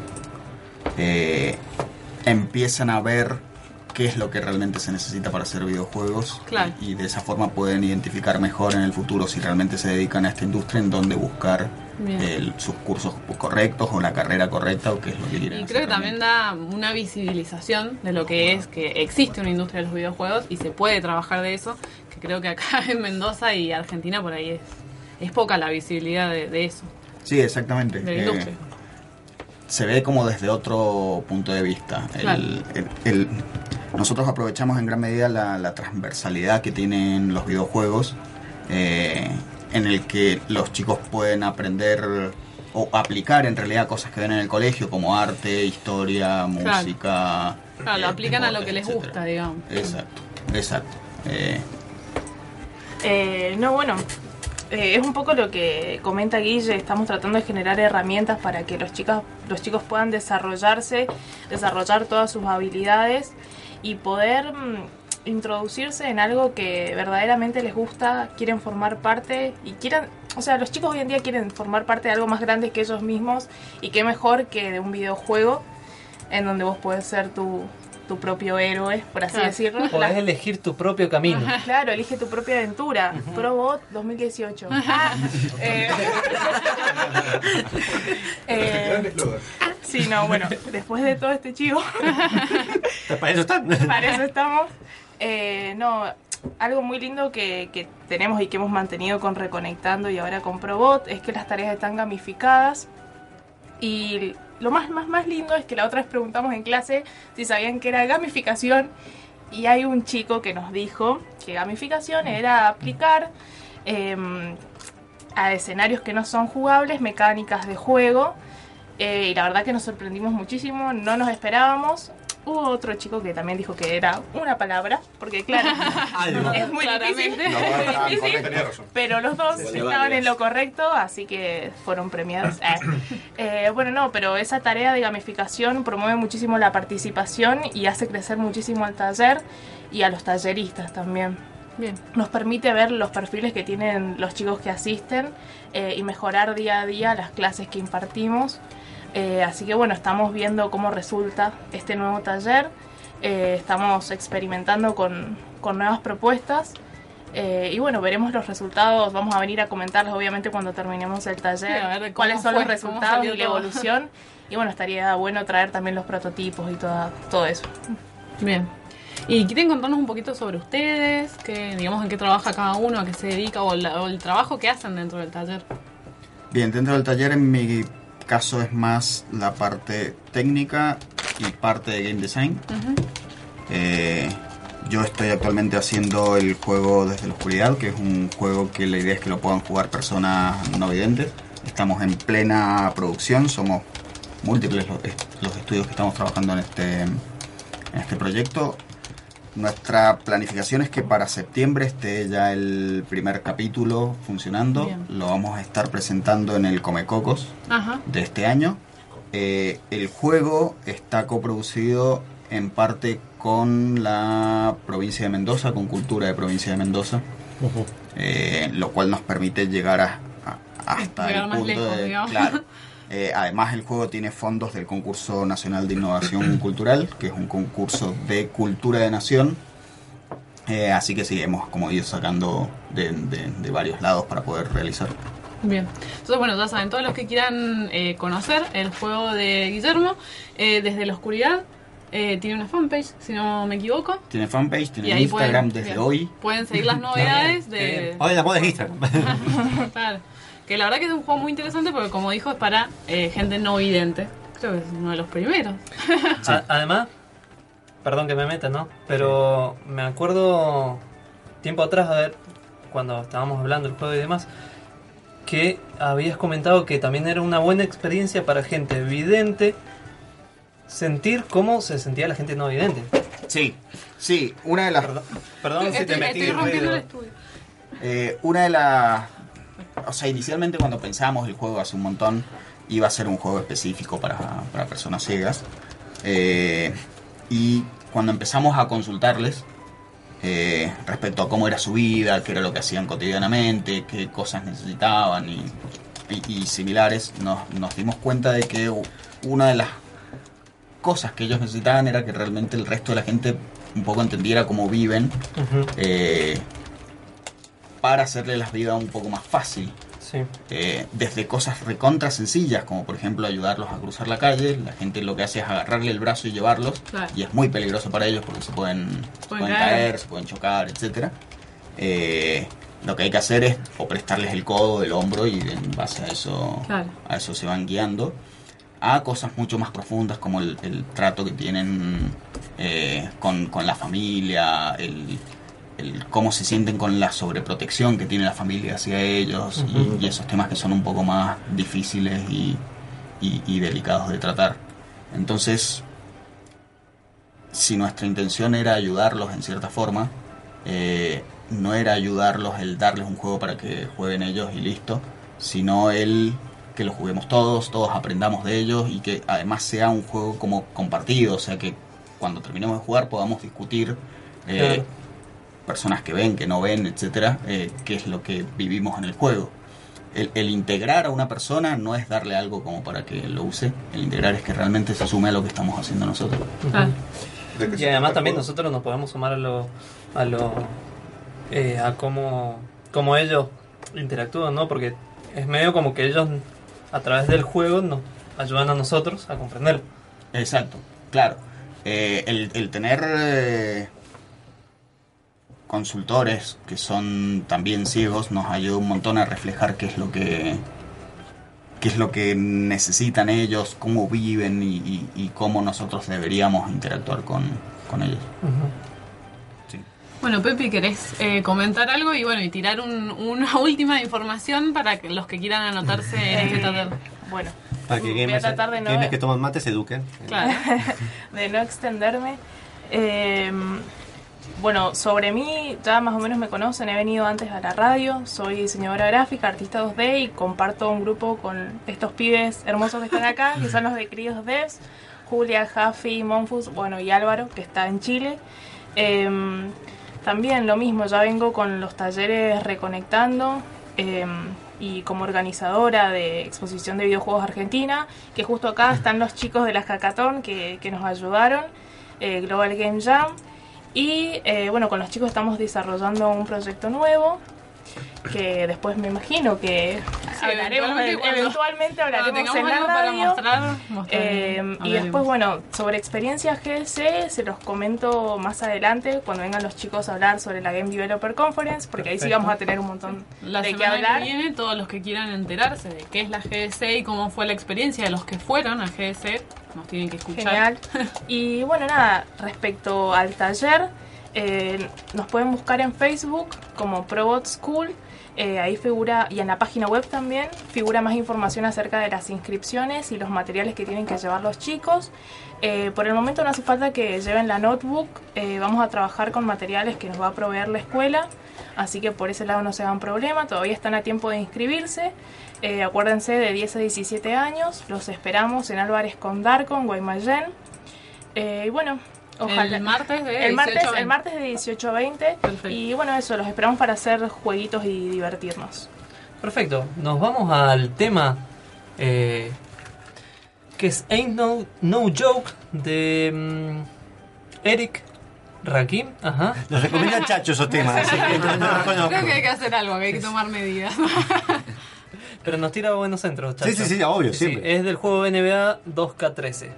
empiezan a ver qué es lo que realmente se necesita para hacer videojuegos. Claro. Y de esa forma pueden identificar mejor en el futuro si realmente se dedican a esta industria en dónde buscar sus cursos correctos o la carrera correcta o qué es lo que quieren y hacer. Creo que también da una visibilización de lo que es que existe una industria de los videojuegos y se puede trabajar de eso, que creo que acá en Mendoza y Argentina por ahí es poca la visibilidad de eso. Sí, exactamente. De la industria. Se ve como desde otro punto de vista. Claro. Nosotros aprovechamos en gran medida la transversalidad que tienen los videojuegos, en el que los chicos pueden aprender o aplicar en realidad cosas que ven en el colegio como arte, historia, música. Claro, lo aplican a lo que les gusta, digamos. Exacto. Es un poco lo que comenta Guille. Estamos tratando de generar herramientas para que los chicos puedan desarrollar todas sus habilidades y poder introducirse en algo que verdaderamente les gusta, quieren formar parte y los chicos hoy en día quieren formar parte de algo más grande que ellos mismos, y qué mejor que de un videojuego en donde vos podés ser tu propio héroe, por así decirlo. Podés elegir tu propio camino. Claro, elige tu propia aventura. ProBot 2018. Sí, después de todo este chivo. Para eso estamos. Algo muy lindo que tenemos y que hemos mantenido con Reconectando y ahora con ProBot es que las tareas están gamificadas. Y lo más lindo es que la otra vez preguntamos en clase si sabían que era gamificación, y hay un chico que nos dijo que gamificación era aplicar a escenarios que no son jugables mecánicas de juego, y la verdad que nos sorprendimos muchísimo, no nos esperábamos. Hubo otro chico que también dijo que era una palabra, porque claro, es muy difícil, pero los dos estaban en lo correcto, así que fueron premiados. Bueno, no, pero esa tarea de gamificación promueve muchísimo la participación y hace crecer muchísimo al taller y a los talleristas también. Bien. Nos permite ver los perfiles que tienen los chicos que asisten y mejorar día a día las clases que impartimos. Así que bueno, estamos viendo cómo resulta este nuevo taller. Estamos experimentando con nuevas propuestas. Y bueno, veremos los resultados. Vamos a venir a comentarlos obviamente cuando terminemos el taller. Sí, a ver cuáles son los fue, resultados y la todo. evolución. Y bueno, estaría bueno traer también los prototipos y todo eso. Bien. ¿Y quieren contarnos un poquito sobre ustedes? Digamos, en qué trabaja cada uno, a qué se dedica o el trabajo que hacen dentro del taller? Bien, dentro del taller en mi caso es más la parte técnica y parte de game design. Yo estoy actualmente haciendo el juego Desde la Oscuridad, que es un juego que la idea es que lo puedan jugar personas no videntes. Estamos en plena producción, somos múltiples los estudios que estamos trabajando en este proyecto. Nuestra planificación es que para septiembre esté ya el primer capítulo funcionando. Bien. Lo vamos a estar presentando en el Comecocos de este año. El juego está coproducido en parte con la provincia de Mendoza, con Cultura de Provincia de Mendoza, lo cual nos permite llegar hasta llegar el más punto lejos, de... digamos. Claro. Además el juego tiene fondos del Concurso Nacional de Innovación Cultural, que es un concurso de cultura de nación. Así que sí, hemos como ido sacando de varios lados para poder realizar. Bien. Entonces, bueno, ya saben, todos los que quieran conocer el juego de Guillermo, Desde la Oscuridad, tiene una fanpage, si no me equivoco. Tiene fanpage, tiene Y ahí Instagram pueden- desde bien. hoy. Pueden seguir las novedades de... Hoy la moda es Instagram. Claro. Que la verdad que es un juego muy interesante porque, como dijo, es para gente no vidente. Creo que es uno de los primeros. Además, perdón que me meta, ¿no? Pero me acuerdo tiempo atrás, a ver, cuando estábamos hablando del juego y demás, que habías comentado que también era una buena experiencia para gente vidente sentir cómo se sentía la gente no vidente. Sí, una de las... Perdón si te metí en ruido. Una de las... O sea, inicialmente cuando pensamos el juego hace un montón, iba a ser un juego específico para personas ciegas. Y cuando empezamos a consultarles respecto a cómo era su vida, qué era lo que hacían cotidianamente, qué cosas necesitaban y similares, nos dimos cuenta de que una de las cosas que ellos necesitaban era que realmente el resto de la gente un poco entendiera cómo viven, para hacerle la vida un poco más fácil. Sí. Desde cosas recontra sencillas, como por ejemplo ayudarlos a cruzar la calle. La gente lo que hace es agarrarle el brazo y llevarlos, Claro. y es muy peligroso para ellos porque se pueden caer, se pueden chocar, etcétera. Lo que hay que hacer es o prestarles el codo, el hombro, y en base a eso, Claro. a eso se van guiando. A cosas mucho más profundas como el trato que tienen con la familia, el cómo se sienten con la sobreprotección que tiene la familia hacia ellos, y esos temas que son un poco más difíciles y delicados de tratar. Entonces, si nuestra intención era ayudarlos en cierta forma, no era ayudarlos el darles un juego para que jueguen ellos y listo, sino el que lo juguemos todos aprendamos de ellos, y que además sea un juego como compartido, o sea que cuando terminemos de jugar podamos discutir, personas que ven, que no ven, etcétera, qué es lo que vivimos en el juego. El integrar a una persona no es darle algo como para que lo use, el integrar es que realmente se sume a lo que estamos haciendo nosotros. Y además también nosotros nos podemos sumar a cómo ellos interactúan, ¿no? Porque es medio como que ellos a través del juego nos ayudan a nosotros a comprenderlo. Exacto, claro. El tener consultores que son también ciegos nos ayuda un montón a reflejar qué es lo que necesitan ellos, cómo viven y cómo nosotros deberíamos interactuar con ellos. Sí. Bueno, Pepi, ¿querés comentar algo y bueno y tirar una última información para que los que quieran anotarse en este taller? Bueno, Para que voy a tratar de gamers que toman mate se eduquen. Claro. De no extenderme. Bueno, sobre mí ya más o menos me conocen, he venido antes a la radio, soy diseñadora gráfica, artista 2D y comparto un grupo con estos pibes hermosos que están acá, que son los de Críos Devs, Julia, Jaffi, Monfus, bueno, y Álvaro, que está en Chile. También lo mismo, ya vengo con los talleres Reconectando y como organizadora de exposición de videojuegos Argentina, que justo acá están los chicos de la Hackathon que nos ayudaron, Global Game Jam. Y bueno, con los chicos estamos desarrollando un proyecto nuevo que después me imagino que hablaremos eventualmente hablaremos en la radio y después bueno, sobre experiencias GDC se los comento más adelante cuando vengan los chicos a hablar sobre la Game Developer Conference, porque ahí sí vamos a tener un montón de qué hablar. Que viene, todos los que quieran enterarse de qué es la GDC y cómo fue la experiencia de los que fueron a GDC nos tienen que escuchar. Genial. Y bueno, nada, respecto al taller, nos pueden buscar en Facebook como Probot School. Ahí figura, y en la página web también, figura más información acerca de las inscripciones y los materiales que tienen que llevar los chicos. Por el momento no hace falta que lleven la notebook, vamos a trabajar con materiales que nos va a proveer la escuela, así que por ese lado no se hagan problema, todavía están a tiempo de inscribirse. Acuérdense, de 10 a 17 años, los esperamos en Álvarez con Darko, en Guaymallén. Y bueno, ojalá. El martes de 18 a 20. Perfecto. Y bueno, eso, los esperamos para hacer jueguitos y divertirnos. Perfecto, nos vamos al tema que es Ain't No Joke de Eric Rakim. Ajá. Nos recomiendan Chacho esos temas. Así que creo que hay que hacer algo, que hay que tomar medidas. Pero nos tira buenos centros, Chacho. Sí, obvio, siempre. Sí, es del juego NBA 2K13.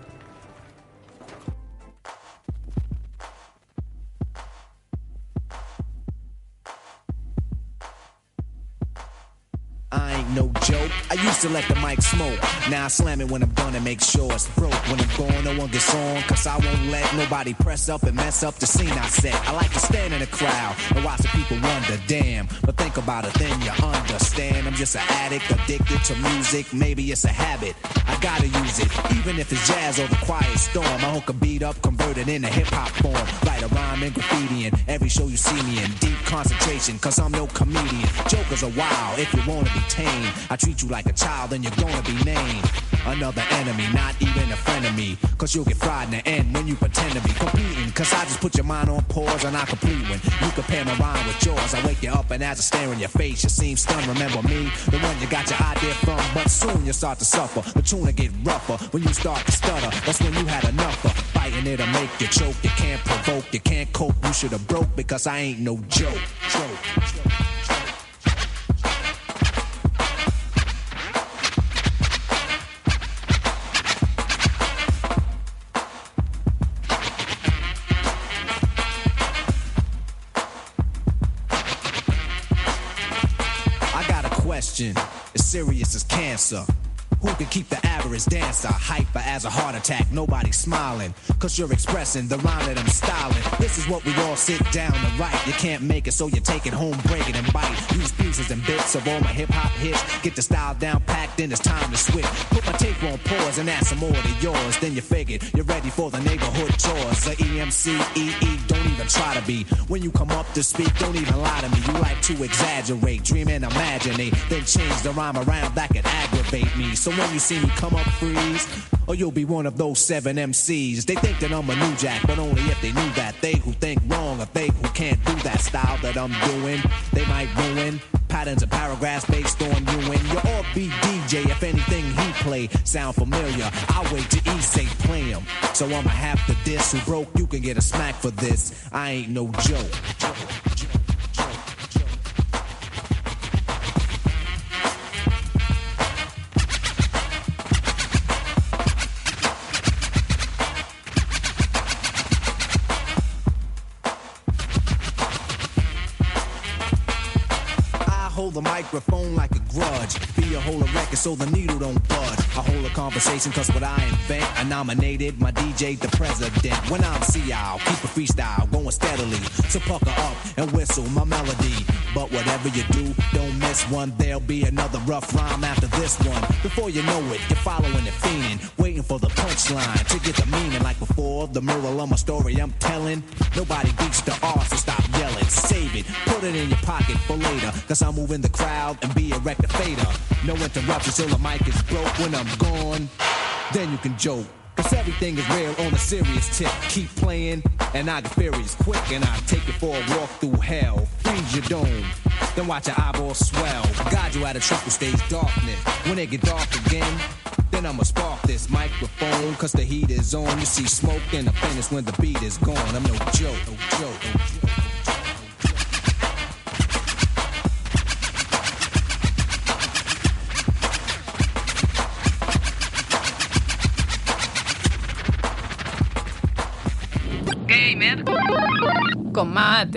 I ain't no joke. I used to let the mic smoke. Now I slam it when I'm done and make sure it's broke. When I'm gone, no one gets on, cause I won't let nobody press up and mess up the scene I set. I like to stand in the crowd and watch the people wonder, damn. But think about it, then you understand. I'm just an addict, addicted to music. Maybe it's a habit, I gotta use it. Even if it's jazz or the quiet storm, I hook a beat up, convert it into hip-hop form. Write a rhyme and graffiti in every show you see me in. Deep concentration, cause I'm no comedian. Jokers are wild, if you wanna be tame. I treat you like a child and you're gonna be named another enemy, not even a friend of me. Cause you'll get fried in the end when you pretend to be competing. Cause I just put your mind on pause and I complete when you compare my rhyme with yours. I wake you up and as I stare in your face, you seem stunned. Remember me, the one you got your idea from. But soon you start to suffer, the tune will get rougher. When you start to stutter, that's when you had enough of fighting. It'll make you choke, you can't provoke, you can't cope. You should have broke because I ain't no joke. As serious as cancer. Who can keep the average dancer hyper as a heart attack? Nobody's smiling, cause you're expressing the rhyme that I'm styling. This is what we all sit down to write. You can't make it, so you take it home, break it and bite. Use pieces and bits of all my hip-hop hits. Get the style down packed, then it's time to switch. Put my tape on pause and add some more to yours. Then you figured you're ready for the neighborhood chores. The EMC, EE, don't even try to be. When you come up to speak, don't even lie to me. You like to exaggerate, dream and imaginate. Then change the rhyme around, that could aggravate me. So when you see me come up, freeze, or you'll be one of those 7 MCs. They think that I'm a new jack, but only if they knew that. They who think wrong, or they who can't do that style that I'm doing, they might ruin patterns and paragraphs based on you and your offbeat DJ. If anything he play sound familiar, I'll wait till he say play him. So I'ma have to diss. Who broke, you can get a smack for this. I ain't no joke. Hold the microphone like a grudge. Be a hold a record so the needle don't budge. I hold a conversation cause what I invent. I nominated my DJ the president. When I'm CI, keep a freestyle going steadily. So pucker up and whistle my melody. But whatever you do, don't miss one. There'll be another rough rhyme after this one. Before you know it, you're following it, fiending, waiting for the punchline to get the meaning. Like before, the moral of my story I'm telling. Nobody beats the R, so stop yelling. Save it, put it in your pocket for later. Cause I'm moving the crowd and be a rectificator. No interruptions till the mic is broke. When I'm gone, then you can joke. Cause everything is real on a serious tip. Keep playing, and I get furious quick, and I take it for a walk through hell. Freeze your dome, then watch your eyeballs swell. Guide you out of triple stage darkness. When it get dark again, then I'ma spark this microphone. Cause the heat is on. You see smoke in the finish when the beat is gone. I'm no joke, no joke, no joke. Gamer con mate.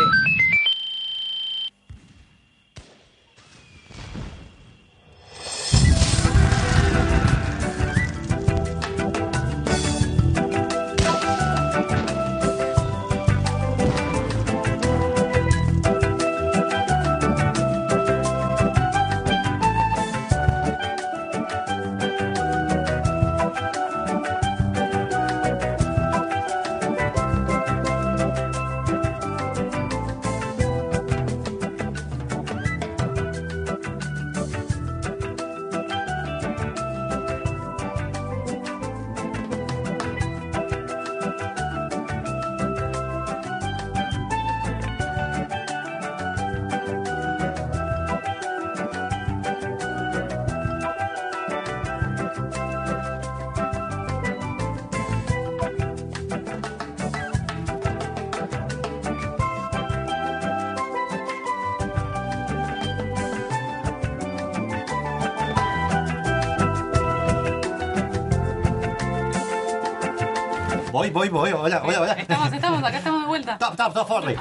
Voy. Hola. Acá estamos de vuelta. Top, Forley.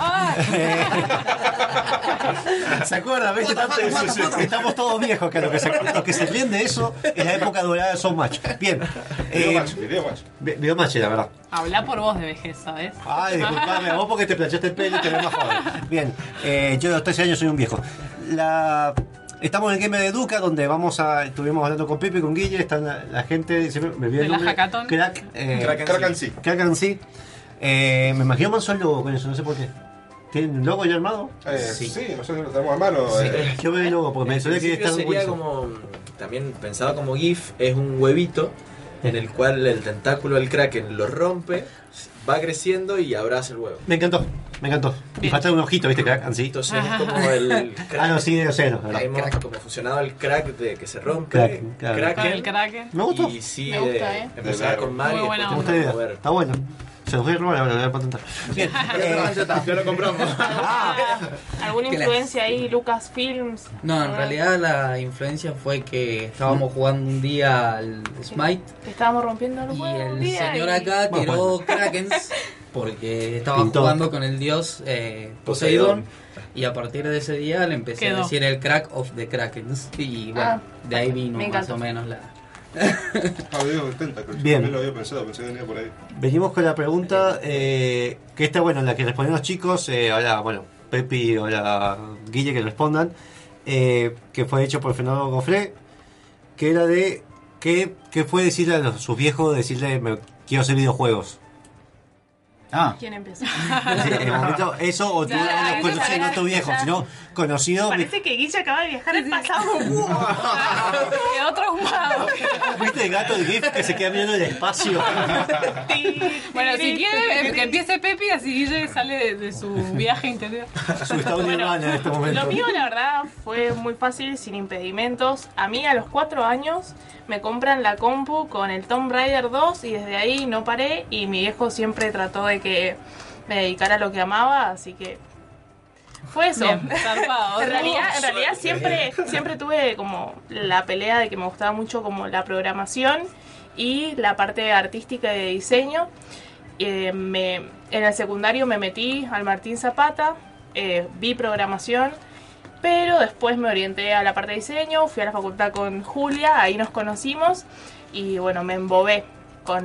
¿Se acuerdan? ¿Ves? Estamos todos viejos, que lo que se ríen de eso es la época dorada de Showmatch. Bien. Videomatch, la verdad. Habla por vos de vejez, ¿sabes? Ay, disculpame, vos porque te planchaste el pelo y te ves más joven. Bien, yo de los 13 años soy un viejo. Estamos en el Game de Educa, donde estuvimos hablando con Pepe y con Guille, están la gente, me olvidé el nombre. Hackathon. Crack sí. Me imagino más el logo con eso, no sé por qué. ¿Tienen un logo ya armado? Sí, nosotros lo tenemos a mano. Sí. Yo veo el logo porque me suele que está sería como, también pensado como GIF, es un huevito en el cual el tentáculo del Kraken lo rompe, va creciendo y abraza el huevo. Me encantó. Y falta un ojito, ¿viste? Crack, así. Entonces es como el crack. No, sí, no sé, no. Como funcionaba el crack de que se rompe. Kraken. Me gustó. Y sí, me gusta, empezaba con Mario. Me gusta la idea. Está bueno. Se los voy a robar ahora, lo voy a patentar. Bien, ya lo compramos. ¿Alguna influencia ahí, Lucasfilms? No, en realidad la influencia fue que estábamos jugando un día al Smite. Estábamos rompiendo los y huevos. el señor acá tiró Krakens porque estaba jugando con el dios Poseidón. Y a partir de ese día le empecé a decir el crack of the Krakens. Y bueno, de ahí vino más o menos la... Bien. No lo había pensado, pensé que venía por ahí. Venimos con la pregunta que está en la que respondieron los chicos. Ahora, Pepi o la Guille que respondan. Que fue hecho por Fernando Gofré. Que era de ¿qué fue decirle a sus viejos? Decirle, quiero hacer videojuegos. ¿Quién empezó? En el momento, eso o tú no conocido, no tu viejo, sino conocido. Parece que Guille acaba de viajar al pasado. Quedó traumado. ¿Viste el gato de GIF que se queda mirando el espacio? Bueno, si quiere, que empiece Pepi, así Guille sale de su viaje interior. Su estado nirvana en este momento. Lo mío, la verdad, fue muy fácil, sin impedimentos. A mí, a los 4 años, me compran la compu con el Tomb Raider 2 y desde ahí no paré. Y mi viejo siempre trató de que me dedicara a lo que amaba, así que fue eso. Bien, zarpado. En realidad siempre tuve como la pelea de que me gustaba mucho como la programación y la parte artística y de diseño. En el secundario me metí al Martín Zapata, vi programación, pero después me orienté a la parte de diseño, fui a la facultad con Julia, ahí nos conocimos y bueno, me embobé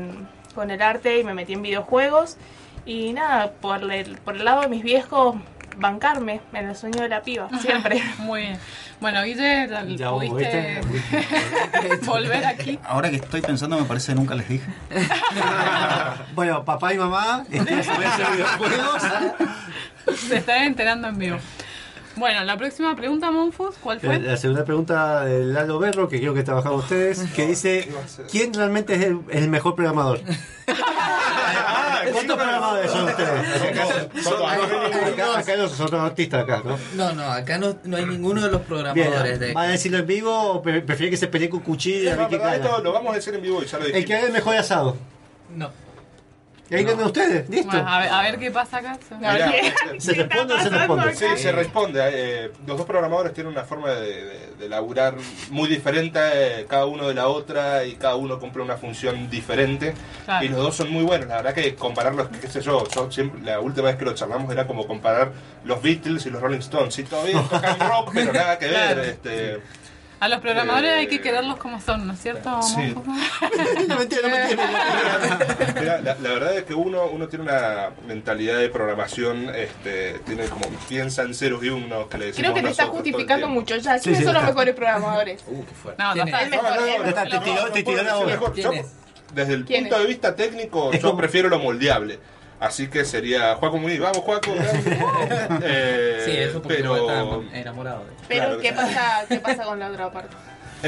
con el arte y me metí en videojuegos. Y nada, por el lado de mis viejos, bancarme en el sueño de la piba, siempre. Muy bien. Bueno, Guille, ¿pudiste volver aquí? Ahora que estoy pensando, me parece que nunca les dije. Bueno, papá y mamá están a videojuegos. Se están enterando en vivo. Bueno, la próxima pregunta, Monfus, ¿cuál fue? La segunda pregunta de Lalo Berro, que creo que trabajan ustedes, que dice: ¿quién realmente es el mejor programador? ¿Cuántos programadores son ustedes? Acá no son artistas acá, ¿no? No, acá no hay ninguno de los programadores. Bien, ¿van a decirlo en vivo o prefieren que se pelee con cuchillo? No, esto lo vamos a decir en vivo y ya lo dijimos. El que haga el mejor asado. No. ¿Y ahí ganan ustedes? ¿Listo? Bueno, a ver qué pasa acá. ¿Se responde o se responde? Sí, se responde. Los dos programadores tienen una forma de laburar muy diferente, cada uno de la otra, y cada uno cumple una función diferente. Claro. Y los dos son muy buenos. La verdad que compararlos, qué sé yo, siempre, la última vez que lo charlamos era como comparar los Beatles y los Rolling Stones. Sí, todavía tocan rock, pero nada que ver. A los programadores hay que quererlos como son, ¿no es cierto? Sí. No mentira. Mira, la verdad es que uno tiene una mentalidad de programación, tiene como piensa en ceros y unos que le decimos. Creo que te está justificando mucho ya. ¿Quiénes son los mejores programadores? Qué fuerte. No, te tiró la boca. Desde el punto de vista técnico, yo prefiero lo moldeable. Así que sería Juaco Muniz. Vamos, Juaco. Sí, eso porque pero está enamorado. Pero ¿qué pasa con la otra parte?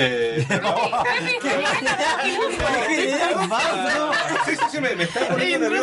Sí, me está poniendo nervioso.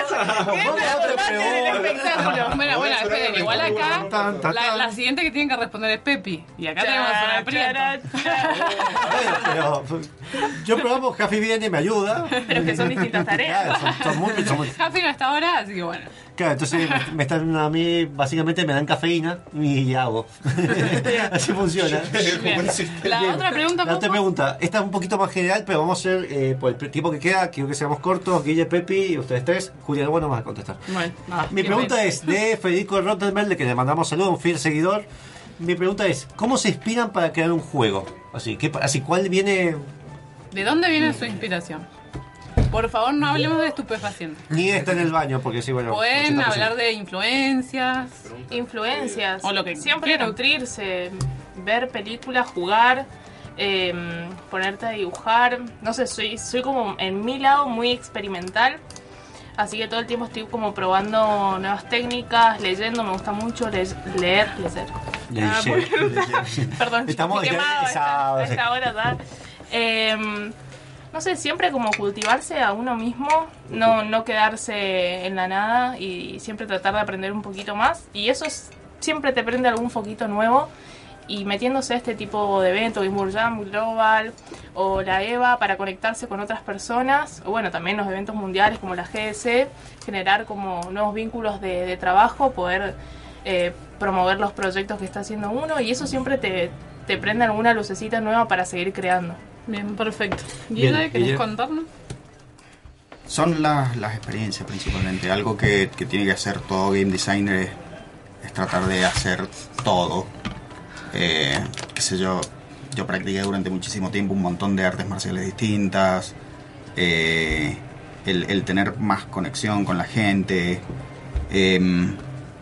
Bueno, esperen, igual acá la siguiente que tienen que responder es Pepi. Y acá tenemos una Prieto. Pero yo programo, Jaffi viene y me ayuda. Pero que son distintas tareas. Claro, Jaffi no está ahora, así que bueno. Claro, entonces me están a mí, básicamente me dan cafeína y hago. Así funciona. La otra pregunta, La otra pregunta, esta es un poquito más general, pero vamos a hacer, por el tiempo que queda, quiero que seamos cortos, Guille, Pepi y ustedes tres. Julia, vos no vas a contestar. Bueno, Mi pregunta es de Federico Rottenberg, de que le mandamos saludos, un fiel seguidor. Mi pregunta es, ¿cómo se inspiran para crear un juego? Así, ¿cuál viene? ¿De dónde viene su inspiración? Por favor, no hablemos de estupefacientes. Ni está en el baño, porque sí, bueno. Pueden hablar de influencias. Influencias. O lo que siempre nutrirse, ver películas, jugar, ponerte a dibujar. No sé, soy como en mi lado muy experimental. Así que todo el tiempo estoy como probando nuevas técnicas, leyendo, me gusta mucho leer. Perdón, estamos quemado a esta hora, no sé, siempre como cultivarse a uno mismo, no quedarse en la nada y siempre tratar de aprender un poquito más. Y eso siempre te prende algún foquito nuevo. Y metiéndose a este tipo de eventos, Game World Jam, Global o la EVA, para conectarse con otras personas, o bueno, también los eventos mundiales como la GDC, generar como nuevos vínculos de trabajo, poder promover los proyectos que está haciendo uno, y eso siempre te prende alguna lucecita nueva para seguir creando. Bien, perfecto. Guille, ¿querés contarnos? Son las experiencias principalmente. Algo que tiene que hacer todo game designer es tratar de hacer todo. Qué sé yo practiqué durante muchísimo tiempo un montón de artes marciales distintas, el tener más conexión con la gente. En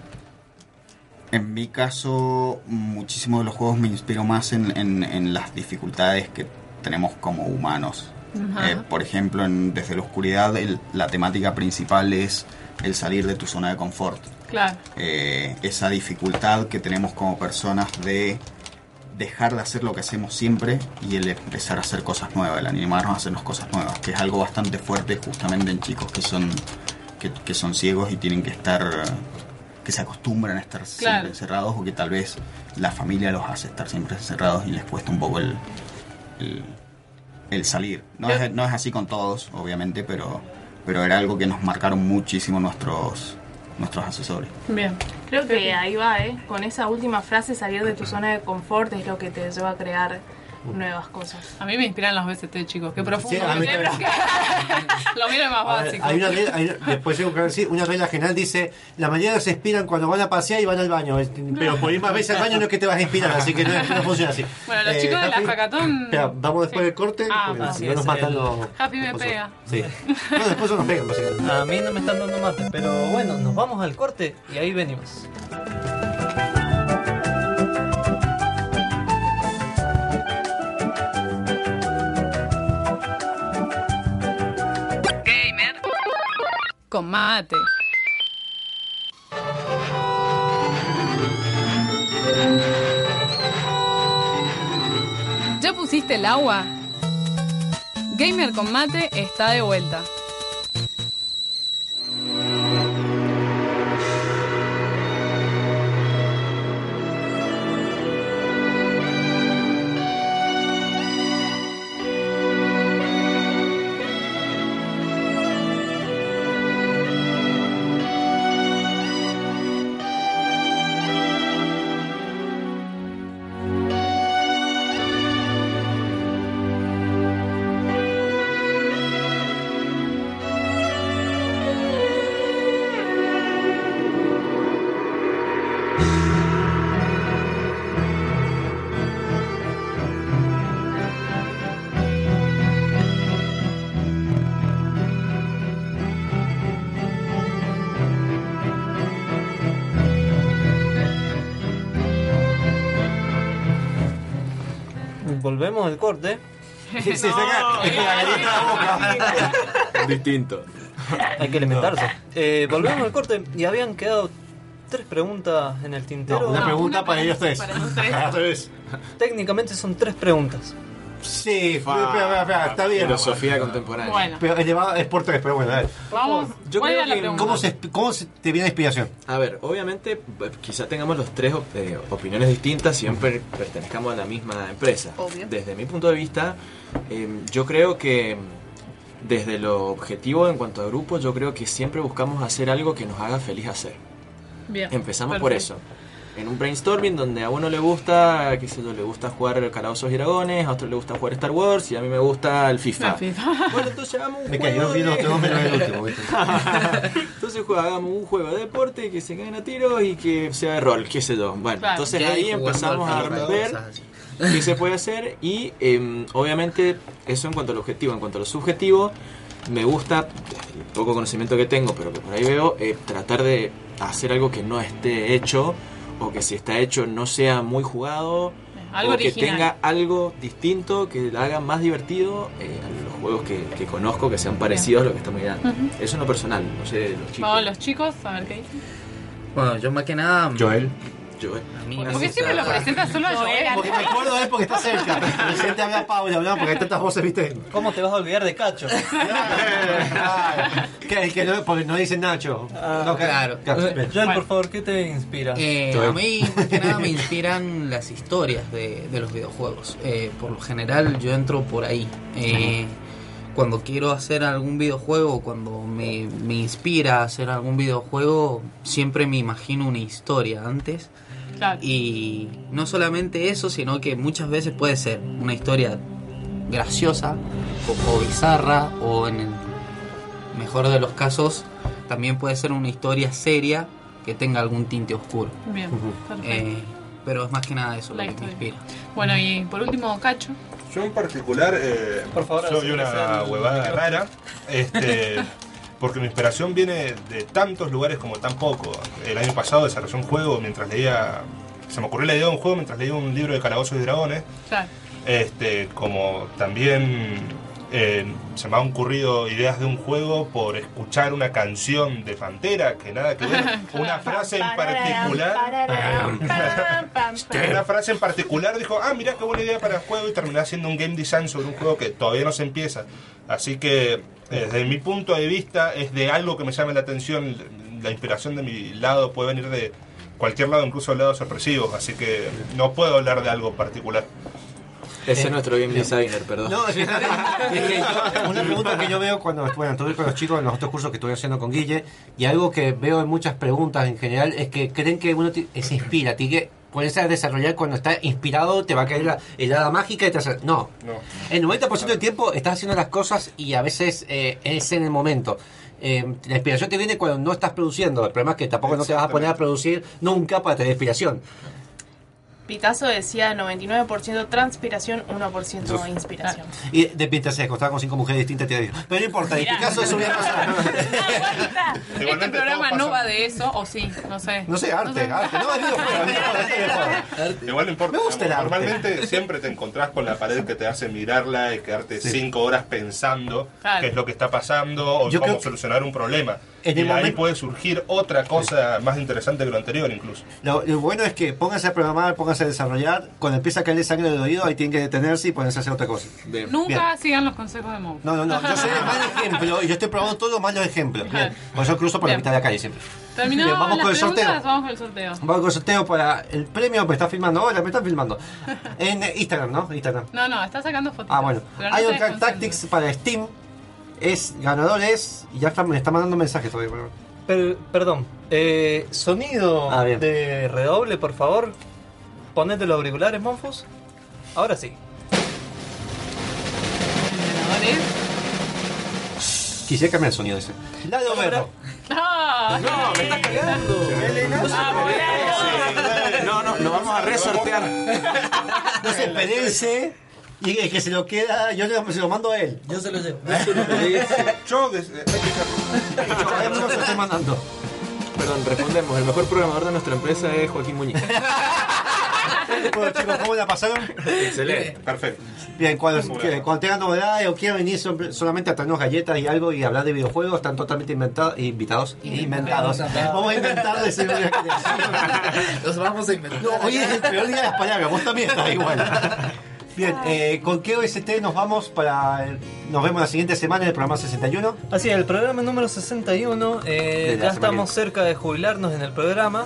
mi caso, muchísimo de los juegos me inspiró más en las dificultades que tenemos como humanos. Por ejemplo, desde la oscuridad la temática principal es el salir de tu zona de confort. Claro. Esa dificultad que tenemos como personas de dejar de hacer lo que hacemos siempre y el empezar a hacer cosas nuevas, el animarnos a hacernos cosas nuevas, que es algo bastante fuerte justamente en chicos que son ciegos y tienen que se acostumbran a estar siempre encerrados, o que tal vez la familia los hace estar siempre encerrados y les cuesta un poco el salir. No es así con todos, obviamente, pero era algo que nos marcaron muchísimo nuestros asesores. Bien. Creo que ahí va, con esa última frase, salir de tu zona de confort es lo que te lleva a crear nuevas cosas. A mí me inspiran los BST, chicos. Qué profundo. Sí, lo mío es más básico. Después una regla general dice: la mañana se inspiran cuando van a pasear y van al baño, pero por ir más veces al baño no es que te vas a inspirar, así que no funciona así. Bueno, los chicos de la hackathon... Espera, vamos después del corte, porque si no nos matan los... Happy me pega. Sí. No, después nos pegan, básicamente. A mí no me están dando mate, pero bueno, nos vamos al corte y ahí venimos. con mate. ¿Ya pusiste el agua? Gamer con mate está de vuelta. Volvemos del corte. Se saca la galeta de la boca. Distinto. Hay que alimentarse. Volvemos del corte y habían quedado 3 preguntas en el tintero. No, una pregunta para ellos 3. Para ellos 3. Técnicamente son 3 preguntas. Sí, espera, está bien. Filosofía contemporánea. Bueno. Pero elevado es por 3, pero bueno, a ver. Vamos. Yo creo que ¿Cómo se te viene la inspiración? A ver, obviamente, quizá tengamos los 3 opiniones distintas, siempre pertenezcamos a la misma empresa. Obvio. Desde mi punto de vista, yo creo que desde lo objetivo en cuanto a grupo, yo creo que siempre buscamos hacer algo que nos haga feliz hacer. Bien. Empezamos por eso. En un brainstorming donde a uno le gusta, qué sé yo, le gusta jugar Calabozos y Dragones, a otro le gusta jugar Star Wars y a mí me gusta el FIFA. Bueno, entonces hagamos un juego entonces hagamos un juego de deporte que se caigan a tiros y que sea de rol, qué sé yo. Bueno, claro. entonces ahí empezamos a ver qué se puede hacer y obviamente eso en cuanto al objetivo. En cuanto a lo subjetivo, me gusta, el poco conocimiento que tengo, pero que por ahí veo, tratar de hacer algo que no esté hecho, o que si está hecho no sea muy jugado, algo o original, que tenga algo distinto que la haga más divertido a los juegos que conozco, que sean parecidos a lo que estamos mirando. Eso en lo personal, no sé, los chicos. Vamos los chicos, a ver qué dicen. Bueno, yo más que nada... Joel. ¿Por qué siempre lo presentas solo a Joel? Porque me acuerdo de él porque está cerca. Recién te habla Paula, porque hay tantas voces, ¿viste? ¿Cómo te vas a olvidar de Cacho? que no, porque no dicen Nacho. No, claro. Joel, por favor, ¿qué te inspira? A mí, más que nada, me inspiran las historias de los videojuegos. Por lo general, yo entro por ahí. Cuando quiero hacer algún videojuego, cuando me inspira a hacer algún videojuego, siempre me imagino una historia antes. Claro. Y no solamente eso, sino que muchas veces puede ser una historia graciosa o bizarra, o en el mejor de los casos también puede ser una historia seria que tenga algún tinte oscuro. Bien, perfecto. Pero es más que nada eso lo que me inspira. Bueno, y por último, Cacho. Yo en particular, por favor, soy una huevada rara, porque mi inspiración viene de tantos lugares como tan poco. El año pasado desarrollé un juego mientras leía, se me ocurrió la idea de un juego mientras leía un libro de Calabozos y Dragones. Claro. Como también se me han ocurrido ideas de un juego por escuchar una canción de Pantera, que nada que ver, una frase en particular. Una frase en particular dijo, mirá qué buena idea para el juego, y terminé haciendo un game design sobre un juego que todavía no se empieza. Así que desde mi punto de vista es de algo que me llame la atención. La inspiración de mi lado puede venir de cualquier lado, incluso lados sorpresivos, así que no puedo hablar de algo particular. Ese es nuestro game designer, perdón. No, una pregunta que yo veo cuando estuve con los chicos en los otros cursos que estoy haciendo con Guille, y algo que veo en muchas preguntas en general es que creen que uno se inspira, que puedes desarrollar cuando estás inspirado, te va a caer la helada mágica y te hace... No. El 90% del tiempo estás haciendo las cosas y a veces es en el momento. La inspiración te viene cuando no estás produciendo. El problema es que tampoco no te vas a poner a producir nunca para tener inspiración. Picasso decía 99% transpiración, 1% inspiración. Y de pinta se acostaba con 5 mujeres distintas, te digo. Pero no importa, y Picasso eso hubiera pasado. Este programa no va de eso, o sí, no sé. No sé, arte. No, es videojuego. Igual no importa. Me gusta el arte. Normalmente siempre te encontrás con la pared que te hace mirarla y quedarte 5 horas pensando qué es lo que está pasando o cómo solucionar un problema. ahí puede surgir otra cosa más interesante que lo anterior incluso. Lo bueno es que pónganse a programar, pónganse a desarrollar. Cuando empieza a caerle sangre del oído, ahí tienen que detenerse y ponerse a hacer otra cosa. Nunca sigan los consejos de Mo. No, yo sé mal ejemplo y yo estoy probando todos los malos ejemplos. Bien. Pues yo cruzo por la mitad de la calle siempre. Terminamos vamos las con el sorteo. Vamos con el sorteo. Vamos con el sorteo para el premio. Me está filmando ahora, me están filmando. En Instagram, ¿no? Instagram. No, está sacando fotos. Ah, bueno. Iron Track Tactics para Steam. Ganador es. Y ya me está mandando mensajes todavía. Perdón. Sonido de redoble, por favor. Ponete los auriculares, Monfus. Ahora sí. Quisiera cambiar el sonido ese. Lado Berro. No, me estás cagando. No, vamos a resortear. No se perece. Y el que se lo queda, yo se lo mando a él. Yo se lo llevo. Yo se lo estoy mandando. Perdón, respondemos. El mejor programador de nuestra empresa es Joaquín Muñiz. Bueno, chicos, ¿cómo la pasaron? Excelente. Perfecto. Bien, cuando tengan novedades o quieran venir solamente a traernos galletas y algo y hablar de videojuegos, están totalmente inventados. Vamos a inventar decir una Los vamos a inventar. No, hoy es el peor día de las palabras, vos también estás igual. Bien, ¿con qué OST nos vamos nos vemos la siguiente semana en el programa 61? Así es, el programa número 61. Ya estamos cerca de jubilarnos en el programa.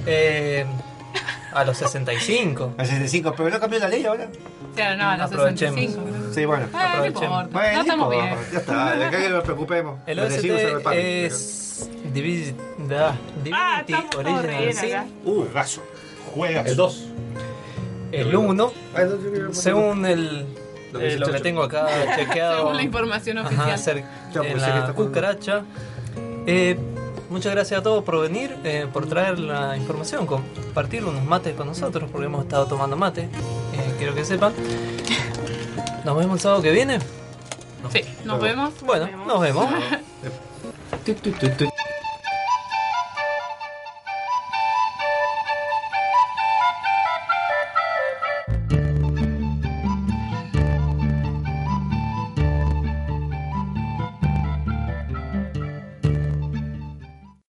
A los 65. A los 65, pero no cambió la ley ahora. Claro, no, a los 65. Sí, bueno. Aprovechemos. Bueno, no estamos bien. Ya está, de acá que nos preocupemos. El OST es Divinity Original Sin. Juegazo. Juegas. El 2. El 1. Según lo que tengo acá chequeado. Según la información oficial. En la cucaracha. Muchas gracias a todos por venir, por traer la información, compartir unos mates con nosotros, porque hemos estado tomando mate. Quiero que sepan. ¿Nos vemos el sábado que viene? Sí, nos vemos. Bueno, nos vemos.